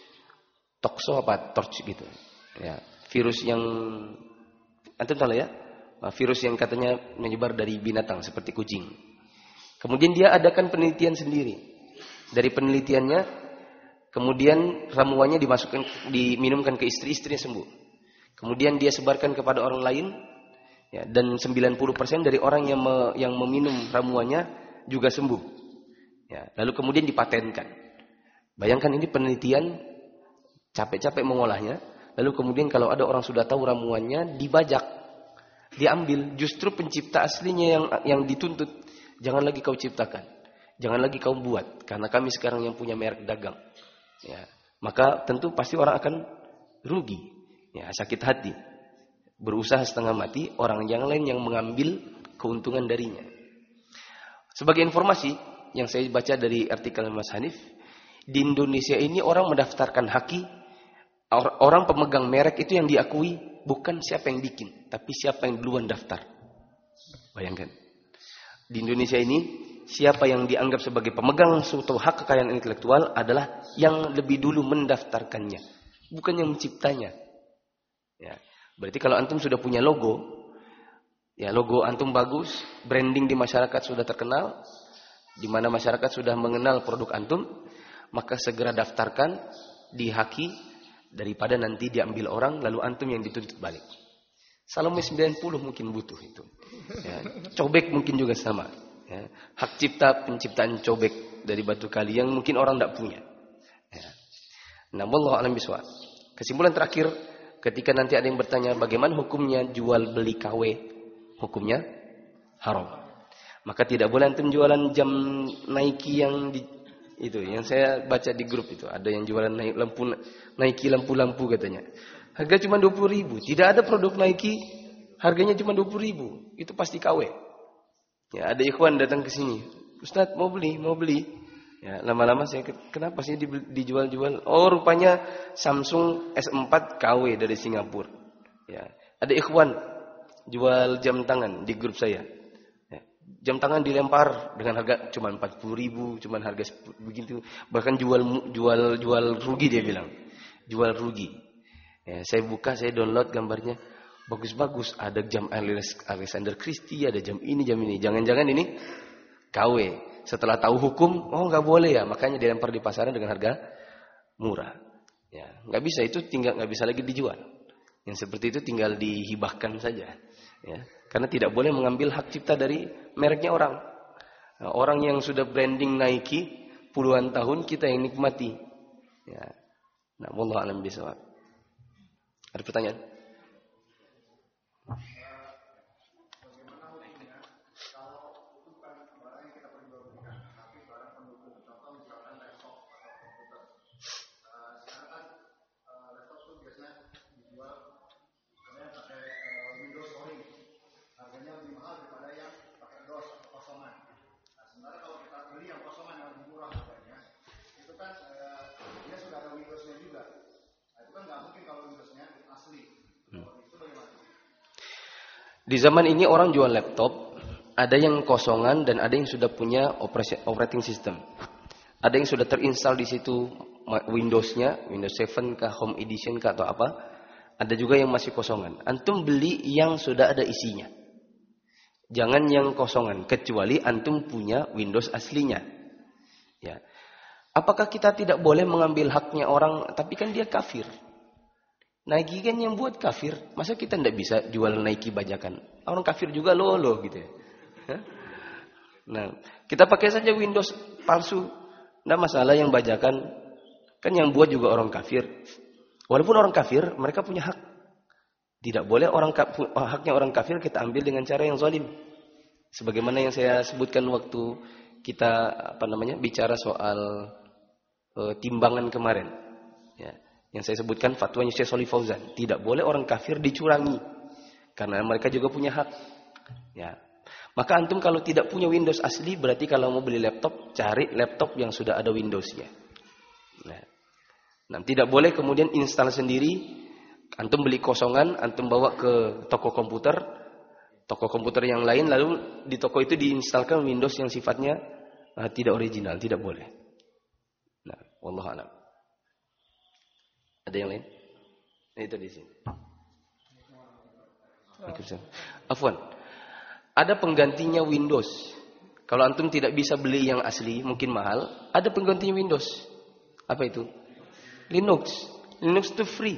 torch gitu. Ya, virus yang antum tahu ya? Virus yang katanya menyebar dari binatang seperti kucing. Kemudian dia adakan penelitian sendiri. Dari penelitiannya kemudian ramuannya diminumkan ke istri-istrinya sembuh. Kemudian dia sebarkan kepada orang lain, ya, dan 90% dari orang yang meminum ramuannya juga sembuh. Ya, lalu kemudian dipatenkan. Bayangkan ini penelitian, capek-capek mengolahnya, lalu kemudian kalau ada orang sudah tahu ramuannya, dibajak, diambil. Justru pencipta aslinya yang dituntut, jangan lagi kau ciptakan, jangan lagi kau buat, karena kami sekarang yang punya merek dagang. Ya, maka tentu pasti orang akan rugi, ya, sakit hati, berusaha setengah mati, orang yang lain yang mengambil keuntungan darinya. Sebagai informasi yang saya baca dari artikel Mas Hanif, di Indonesia ini orang mendaftarkan haki, orang pemegang merek itu yang diakui bukan siapa yang bikin, tapi siapa yang duluan daftar. Bayangkan. Di Indonesia ini, siapa yang dianggap sebagai pemegang suatu hak kekayaan intelektual adalah yang lebih dulu mendaftarkannya, bukan yang menciptanya. Ya. Berarti kalau antum sudah punya logo, ya logo antum bagus, branding di masyarakat sudah terkenal, di mana masyarakat sudah mengenal produk antum, maka segera daftarkan di haki daripada nanti diambil orang lalu antum yang dituntut balik. Salome 90 mungkin butuh itu. Ya, cobek mungkin juga sama. Ya, hak cipta penciptaan cobek dari batu kali yang mungkin orang tidak punya. Ya. Nah, wallahu a'lam bishawab. Kesimpulan terakhir, ketika nanti ada yang bertanya bagaimana hukumnya jual beli KW, hukumnya haram. Maka tidak boleh antum jualan jam Nike yang yang saya baca di grup itu. Ada yang jualan Nike lampu-lampu katanya. Harga cuma 20.000. Tidak ada produk Nike harganya cuma 20.000. Itu pasti KW. Ya, ada ikhwan datang ke sini. Ustaz mau beli. Ya, lama-lama saya kenapa sih dijual-jual? Oh, rupanya Samsung S4 KW dari Singapura. Ya, ada ikhwan jual jam tangan di grup saya. Jam tangan dilempar dengan harga cuma 40.000, cuma harga begitu. Bahkan jual rugi dia bilang. Jual rugi. Ya, saya buka, saya download gambarnya. Bagus-bagus, ada jam Alexander Christie, ada jam ini. Jangan-jangan ini KW. Setelah tahu hukum, oh nggak boleh ya, makanya dilempar di pasaran dengan harga murah. Ya, nggak bisa, itu tinggal nggak bisa lagi dijual. Yang seperti itu tinggal dihibahkan saja. Ya, karena tidak boleh mengambil hak cipta dari mereknya orang. Nah, orang yang sudah branding Nike puluhan tahun kita yang nikmati. Ya. Nah, wallahu a'lam bishawab. Ada pertanyaan? Di zaman ini orang jual laptop, ada yang kosongan dan ada yang sudah punya operating system. Ada yang sudah terinstall di situ Windows-nya, Windows 7 kah, Home Edition kah atau apa. Ada juga yang masih kosongan. Antum beli yang sudah ada isinya. Jangan yang kosongan, kecuali antum punya Windows aslinya. Ya. Apakah kita tidak boleh mengambil haknya orang, tapi kan dia kafir? Nike kan yang buat kafir, masa kita tidak bisa jual Nike bajakan? Orang kafir juga loh gitu ya. Nah, kita pakai saja Windows palsu, tidak masalah yang bajakan. Kan yang buat juga orang kafir. Walaupun orang kafir, mereka punya hak. Tidak boleh haknya orang kafir kita ambil dengan cara yang zalim. Sebagaimana yang saya sebutkan waktu kita bicara soal timbangan kemarin. Ya, yang saya sebutkan fatwanya Syekh Shalih Fauzan, tidak boleh orang kafir dicurangi karena mereka juga punya hak. Ya. Maka antum kalau tidak punya Windows asli, berarti kalau mau beli laptop, cari laptop yang sudah ada Windowsnya. Nah, tidak boleh kemudian install sendiri. Antum beli kosongan, antum bawa ke toko komputer yang lain, lalu di toko itu diinstalkan Windows yang sifatnya tidak original, tidak boleh. Nah, wallahu a'lam. Ada yang lain? Nah, itu di sini. Afwan. Ada penggantinya Windows. Kalau antum tidak bisa beli yang asli, mungkin mahal, ada penggantinya Windows. Apa itu? Linux. Linux itu free.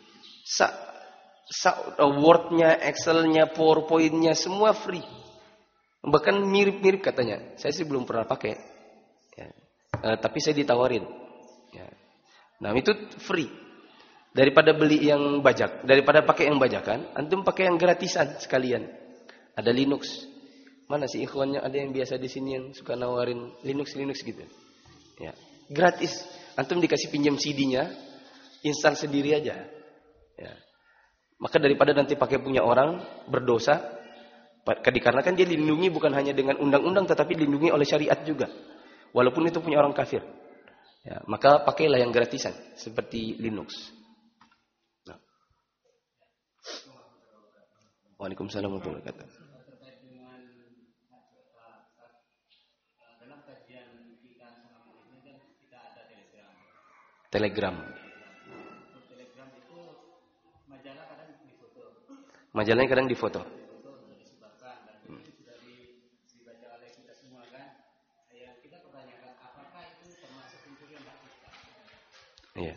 Word-nya, Excel-nya, PowerPoint-nya semua free. Bahkan mirip-mirip katanya. Saya sih belum pernah pakai. Ya. Tapi saya ditawarin. Ya. Nah, itu free. Daripada beli yang bajak, daripada pakai yang bajakan, antum pakai yang gratisan sekalian. Ada Linux. Mana sih ikhwannya, ada yang biasa di sini yang suka nawarin Linux gitu. Ya, gratis. Antum dikasih pinjam CD-nya, install sendiri aja. Ya. Maka daripada nanti pakai punya orang berdosa, dikarenakan dia dilindungi bukan hanya dengan undang-undang, tetapi dilindungi oleh syariat juga. Walaupun itu punya orang kafir. Ya, maka pakailah yang gratisan seperti Linux. Nah. Waalaikumsalam warahmatullahi wabarakatuh. Telegram. Telegram itu majalah kadang difoto. Majalahnya kadang difoto. Disebarkan dan itu sudah dibaca oleh kita semua kan. Yang kita pertanyakan apakah itu termasuk pencurian hak cipta? Iya.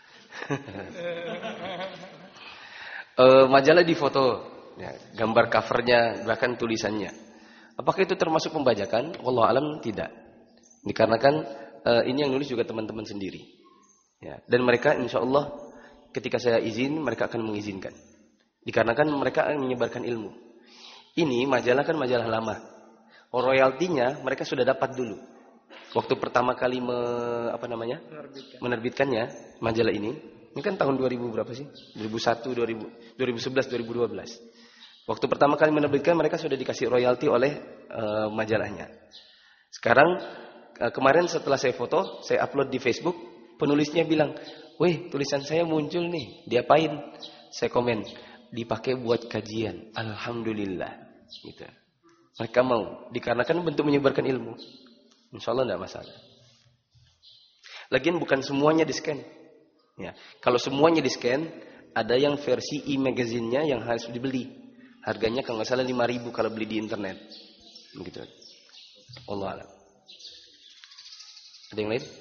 Majalah difoto, ya, gambar covernya bahkan tulisannya. Apakah itu termasuk pembajakan? Wallahu alam tidak. Dikarenakan ini yang nulis juga teman-teman sendiri. Ya, dan mereka insya Allah ketika saya izin mereka akan mengizinkan. Dikarenakan mereka akan menyebarkan ilmu. Ini majalah kan majalah lama. Royaltinya mereka sudah dapat dulu. Waktu pertama kali menerbitkannya majalah ini kan tahun 2000 berapa sih? 2001, 2011, 2012. Waktu pertama kali menerbitkan mereka sudah dikasih royalti oleh majalahnya. Sekarang kemarin setelah saya foto, saya upload di Facebook. Penulisnya bilang, "Weh, tulisan saya muncul nih, diapain?" Saya komen, "Dipakai buat kajian." Alhamdulillah. Gitu. Mereka mau, dikarenakan bentuk menyebarkan ilmu. Insya Allah tidak masalah. Lagian bukan semuanya di-scan. Ya. Kalau semuanya di-scan, ada yang versi e-magazine-nya yang harus dibeli. Harganya kalau nggak salah 5.000 kalau beli di internet. Begitu. Allah alam. Ada yang lain?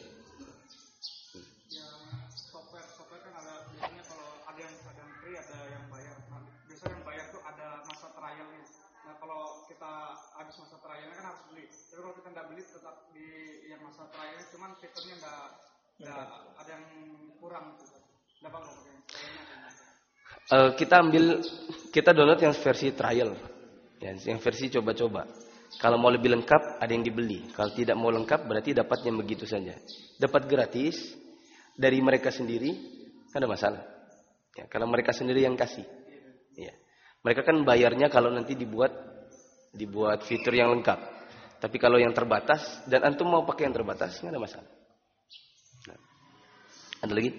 Habis masa trialnya kan harus beli. Tapi kalau kita nggak beli tetap di yang masa trialnya, cuman fiturnya nggak ada yang kurang. Nggak apa-apa. Kita download yang versi trial, ya, yang versi coba-coba. Kalau mau lebih lengkap ada yang dibeli. Kalau tidak mau lengkap berarti dapatnya begitu saja. Dapat gratis dari mereka sendiri, kan ada masalah. Ya, kalau mereka sendiri yang kasih. Ya. Mereka kan bayarnya kalau nanti dibuat fitur yang lengkap. Tapi kalau yang terbatas dan antum mau pakai yang terbatas, nggak ada masalah. Nah. Ada lagi?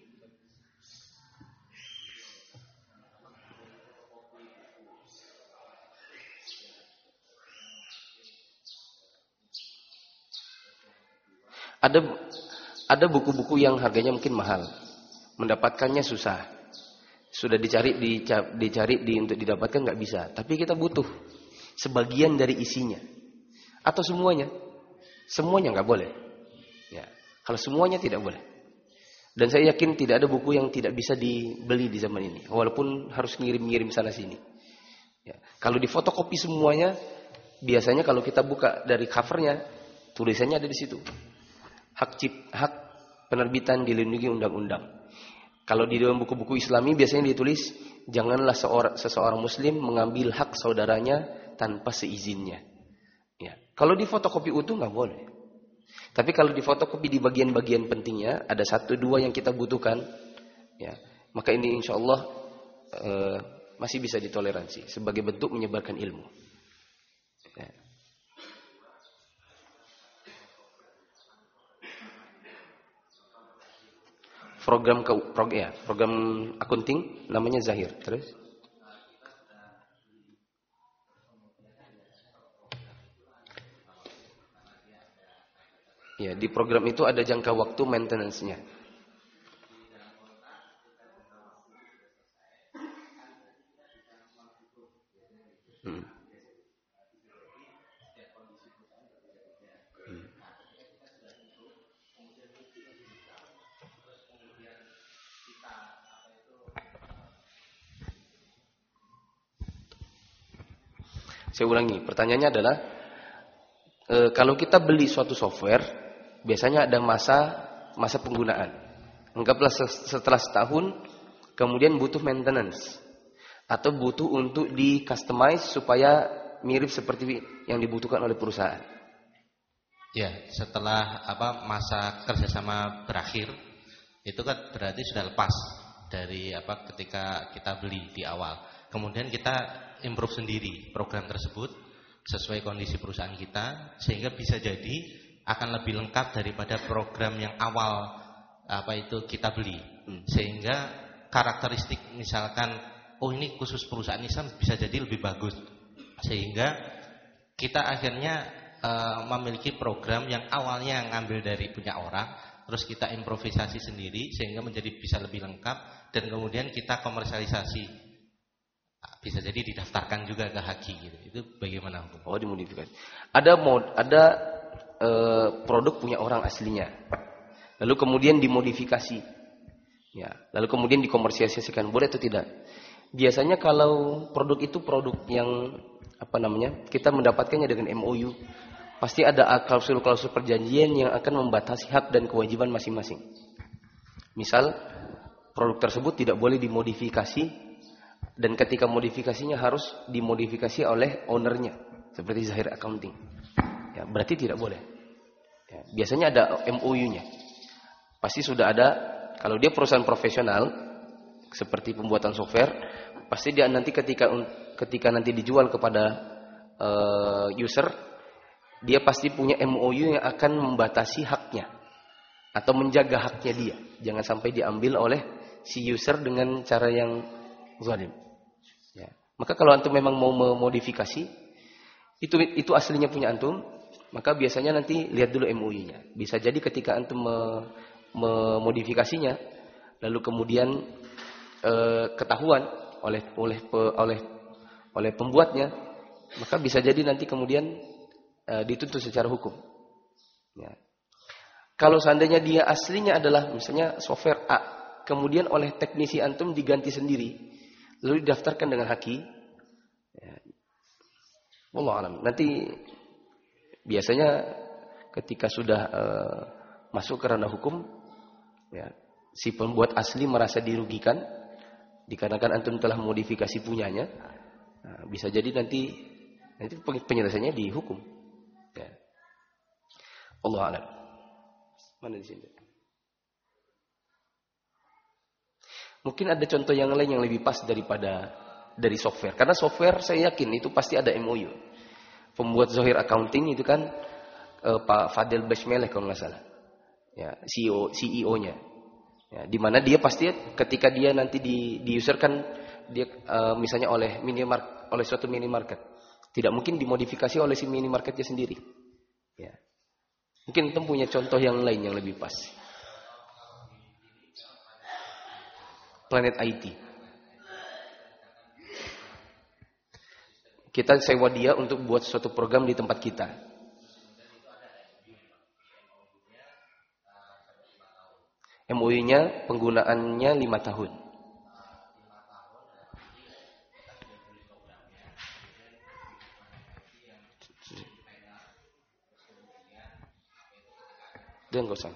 Ada buku-buku yang harganya mungkin mahal, mendapatkannya susah. Sudah dicari untuk didapatkan nggak bisa. Tapi kita butuh sebagian dari isinya atau semuanya. Semuanya nggak boleh. Ya, kalau semuanya tidak boleh. Dan saya yakin tidak ada buku yang tidak bisa dibeli di zaman ini, walaupun harus ngirim-ngirim sana sini. Ya, kalau difotokopi semuanya, biasanya kalau kita buka dari covernya, tulisannya ada di situ. Hak penerbitan dilindungi undang-undang. Kalau di dalam buku-buku Islami biasanya ditulis, janganlah seseorang muslim mengambil hak saudaranya tanpa seizinnya. Ya. Kalau difotokopi utuh nggak boleh. Tapi kalau difotokopi di bagian-bagian pentingnya, ada 1-2 yang kita butuhkan, ya, maka ini insya Allah masih bisa ditoleransi sebagai bentuk menyebarkan ilmu. Ya. Program akunting namanya Zahir. Terus? Ya, di program itu ada jangka waktu maintenance-nya. Saya ulangi, pertanyaannya adalah kalau kita beli suatu software, biasanya ada masa penggunaan. Anggaplah setelah setahun, kemudian butuh maintenance atau butuh untuk di customize supaya mirip seperti yang dibutuhkan oleh perusahaan. Ya, setelah masa kerjasama berakhir, itu kan berarti sudah lepas dari ketika kita beli di awal. Kemudian kita improve sendiri program tersebut sesuai kondisi perusahaan kita, sehingga bisa jadi akan lebih lengkap daripada program yang awal kita beli. Sehingga karakteristik misalkan ini khusus perusahaan Islam bisa jadi lebih bagus, sehingga kita akhirnya memiliki program yang awalnya ngambil dari punya orang, terus kita improvisasi sendiri sehingga menjadi bisa lebih lengkap, dan kemudian kita komersialisasi. Bisa jadi didaftarkan juga ke Haki gitu. Itu bagaimana hukum? Oh, dimodifikasi. Ada produk punya orang aslinya, lalu kemudian dimodifikasi, ya, lalu kemudian dikomersialisasikan, boleh atau tidak? Biasanya kalau produk itu produk yang kita mendapatkannya dengan MOU, pasti ada klausul-klausul perjanjian yang akan membatasi hak dan kewajiban masing-masing. Misal, produk tersebut tidak boleh dimodifikasi, dan ketika modifikasinya harus dimodifikasi oleh ownernya, seperti Zahir Accounting. Ya, berarti tidak boleh. Ya, biasanya ada MOU-nya. Pasti sudah ada. Kalau dia perusahaan profesional, seperti pembuatan software, pasti dia nanti ketika nanti dijual kepada user, dia pasti punya MOU yang akan membatasi haknya atau menjaga haknya dia. Jangan sampai diambil oleh si user dengan cara yang zalim. Ya. Maka kalau antum memang mau memodifikasi, itu aslinya punya antum, maka biasanya nanti lihat dulu MOU-nya. Bisa jadi ketika antum memodifikasinya, lalu kemudian ketahuan oleh pembuatnya, maka bisa jadi nanti kemudian dituntut secara hukum. Ya. Kalau seandainya dia aslinya adalah misalnya software A, kemudian oleh teknisi antum diganti sendiri, lalu didaftarkan dengan Haki, ya, wallahu alam. Nanti biasanya ketika sudah masuk ke ranah hukum, ya, si pembuat asli merasa dirugikan dikarenakan antum telah modifikasi punyanya. Nah, bisa jadi nanti penyelesaiannya dihukum. Ya. Allah alam. Mana di sini? Mungkin ada contoh yang lain yang lebih pas dari software. Karena software saya yakin itu pasti ada MOU. Pembuat Zahir Accounting itu kan Pak Fadil Basmeleh kalau nggak salah. Ya, CEO-nya. Ya, di mana dia pasti ketika dia nanti diuserkan dia misalnya oleh suatu minimarket. Tidak mungkin dimodifikasi oleh si minimarketnya sendiri. Ya. Mungkin kita punya contoh yang lain yang lebih pas. Planet IT. Kita sewa dia untuk buat suatu program di tempat kita. MOU-nya penggunaannya 5 tahun. Dan enggak usah.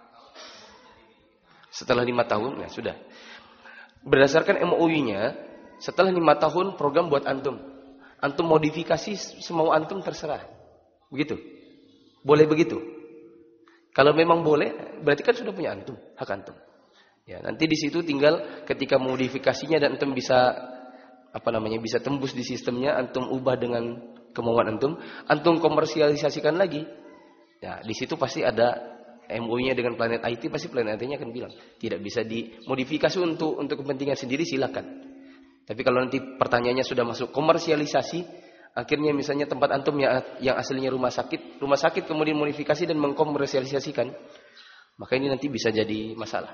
Setelah 5 tahun, ya sudah. Berdasarkan MOU-nya, Setelah 5 tahun program buat antum. Antum modifikasi semau antum terserah. Begitu. Boleh begitu. Kalau memang boleh, berarti kan sudah punya antum, hak antum. Ya, nanti di situ tinggal ketika modifikasinya dan antum bisa bisa tembus di sistemnya, antum ubah dengan kemauan antum komersialisasikan lagi. Ya, di situ pasti ada MOU-nya dengan Planet IT, pasti Planet IT-nya akan bilang, tidak bisa dimodifikasi untuk kepentingan sendiri, silakan. Tapi kalau nanti pertanyaannya sudah masuk komersialisasi, akhirnya misalnya tempat antum yang aslinya rumah sakit kemudian modifikasi dan mengkomersialisasikan, maka ini nanti bisa jadi masalah.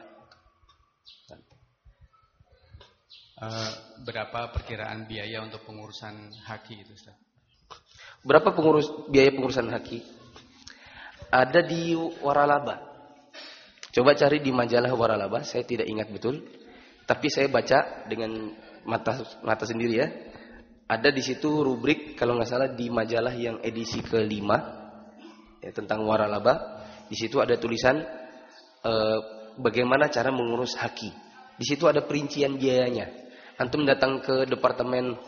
Berapa perkiraan biaya untuk pengurusan haki itu, Ustaz? Berapa biaya pengurusan haki? Ada di Waralaba. Coba cari di majalah Waralaba, saya tidak ingat betul, tapi saya baca dengan mata sendiri ya. Ada di situ rubrik kalau nggak salah di majalah yang edisi ke-5 ya, tentang Waralaba. Di situ ada tulisan bagaimana cara mengurus haki. Di situ ada perincian biayanya. Antum datang ke departemen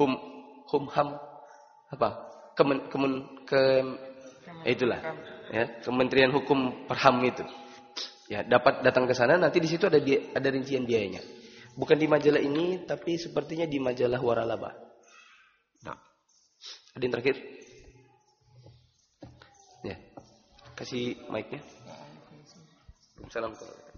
itulah ya, Kementerian Hukum Perham itu. Ya, dapat datang ke sana, nanti di situ ada rincian biayanya. Bukan di majalah ini, tapi sepertinya di majalah Waralaba. Nah, ada yang terakhir? Ya, kasih mic-nya. Salam.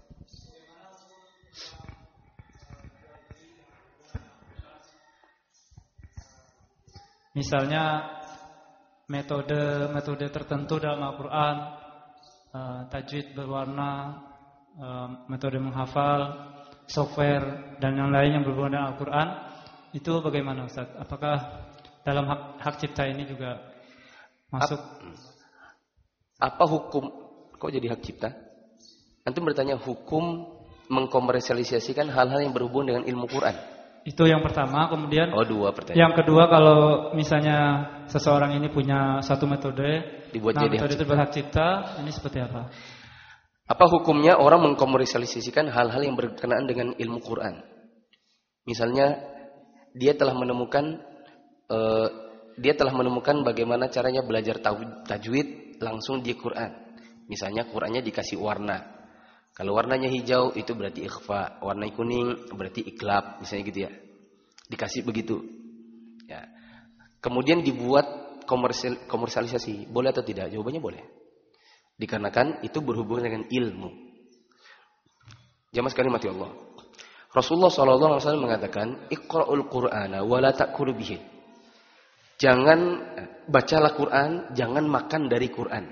Misalnya metode tertentu dalam Al-Quran, tajwid berwarna, metode menghafal, software dan yang lain yang berhubungan dengan Al-Quran, itu bagaimana Ustaz? Apakah dalam hak cipta ini juga masuk? Apa hukum? Kok jadi hak cipta? Antum bertanya hukum mengkomersialisasikan hal-hal yang berhubungan dengan ilmu Quran. Itu yang pertama, kemudian dua pertanyaan. Yang kedua, kalau misalnya seseorang ini punya satu metode, dibuat jadi metode itu berhak cipta, ini seperti apa? Apa hukumnya orang mengkomersialisasikan hal-hal yang berkenaan dengan ilmu Quran? Misalnya dia telah menemukan bagaimana caranya belajar tajwid langsung di Quran. Misalnya Qurannya dikasih warna. Kalau warnanya hijau itu berarti ikhfa, warna kuning berarti iklab, misalnya gitu ya. Dikasih begitu. Ya. Kemudian dibuat komersialisasi, boleh atau tidak? Jawabannya boleh. Dikarenakan itu berhubungan dengan ilmu. Jamaah sekalian mati Allah. Rasulullah SAW mengatakan, Iqra'ul Qur'ana wa la ta'kulu bihi. Jangan bacalah Quran, jangan makan dari Quran.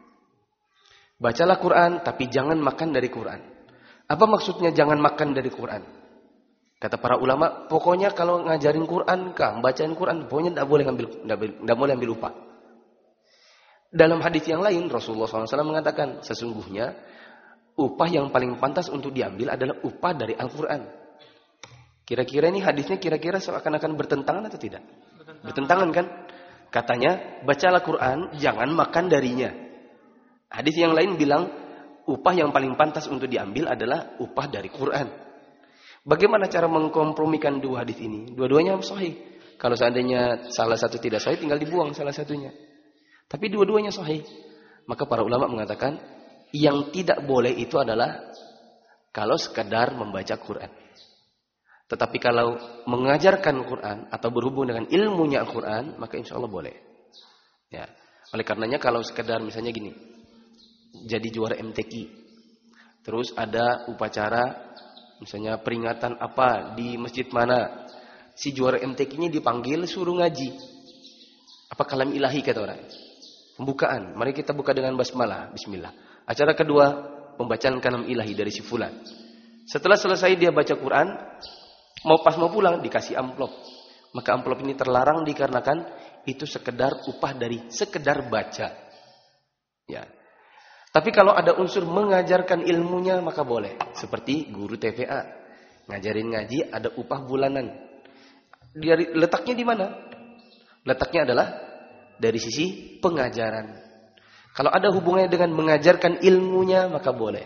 Bacalah Quran, tapi jangan makan dari Quran. Apa maksudnya jangan makan dari Quran? Kata para ulama, pokoknya kalau ngajarin Quran, bacain Quran, pokoknya tidak boleh ambil upah. Dalam hadis yang lain, Rasulullah SAW mengatakan, sesungguhnya upah yang paling pantas untuk diambil adalah upah dari Al-Quran. Kira-kira ini hadisnya kira-kira seakan-akan bertentangan atau tidak? Bertentangan kan? Katanya, bacalah Quran, jangan makan darinya. Hadis yang lain bilang, upah yang paling pantas untuk diambil adalah upah dari Quran. Bagaimana cara mengkompromikan dua hadis ini? Dua-duanya sahih. Kalau seandainya salah satu tidak sahih, tinggal dibuang salah satunya. Tapi dua-duanya sahih. Maka para ulama mengatakan, yang tidak boleh itu adalah kalau sekadar membaca Quran. Tetapi kalau mengajarkan Quran atau berhubung dengan ilmunya Al-Quran, maka insya Allah boleh. Ya. Oleh karenanya kalau sekadar misalnya gini, jadi juara MTQ, terus ada upacara, misalnya peringatan apa di masjid mana, si juara MTQ-nya dipanggil suruh ngaji. Apa kalam ilahi kata orang? Pembukaan, mari kita buka dengan basmalah, bismillah. Acara kedua, pembacaan kalam ilahi dari si fulan. Setelah selesai dia baca Quran, mau pulang dikasih amplop. Maka amplop ini terlarang dikarenakan itu sekedar upah dari sekedar baca. Ya. Tapi kalau ada unsur mengajarkan ilmunya maka boleh. Seperti guru TVA. Ngajarin ngaji ada upah bulanan. Letaknya di mana? Letaknya adalah dari sisi pengajaran. Kalau ada hubungannya dengan mengajarkan ilmunya maka boleh.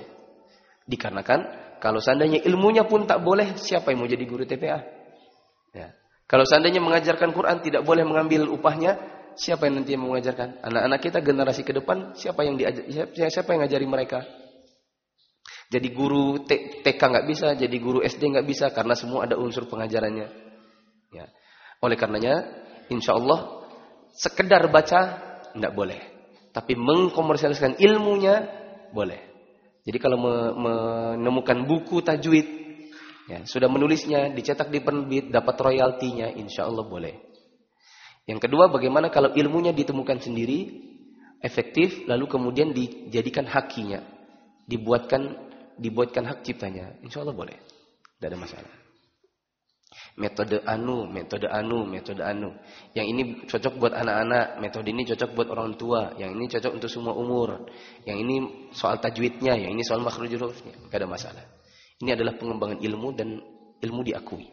Dikarenakan kalau seandainya ilmunya pun tak boleh, siapa yang mau jadi guru TPA? Ya. Kalau seandainya mengajarkan Quran tidak boleh mengambil upahnya, siapa yang nanti yang mengajarkan? Anak-anak kita generasi ke depan, siapa yang ngajari mereka? Jadi guru TK nggak bisa, jadi guru SD nggak bisa, karena semua ada unsur pengajarannya. Ya. Oleh karenanya, insya Allah sekedar baca nggak boleh, tapi mengkomersialisasikan ilmunya boleh. Jadi kalau menemukan buku tajwid, ya, sudah menulisnya, dicetak di penerbit, dapat royaltinya, insya Allah boleh. Yang kedua, bagaimana kalau ilmunya ditemukan sendiri, efektif, lalu kemudian dijadikan hakinya, dibuatkan hak ciptanya, insya Allah boleh, tidak ada masalah. Metode anu. Yang ini cocok buat anak-anak, metode ini cocok buat orang tua, yang ini cocok untuk semua umur, yang ini soal tajwidnya, yang ini soal makhrajul hurufnya, tidak ada masalah. Ini adalah pengembangan ilmu dan ilmu diakui.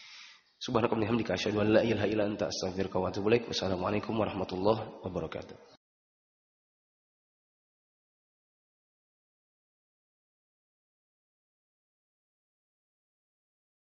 Subhanakallahumma wa bihamdika asyhadu an la ilaha illa anta astaghfiruka wa atubu ilaik. Wassalamualaikum warahmatullahi wabarakatuh.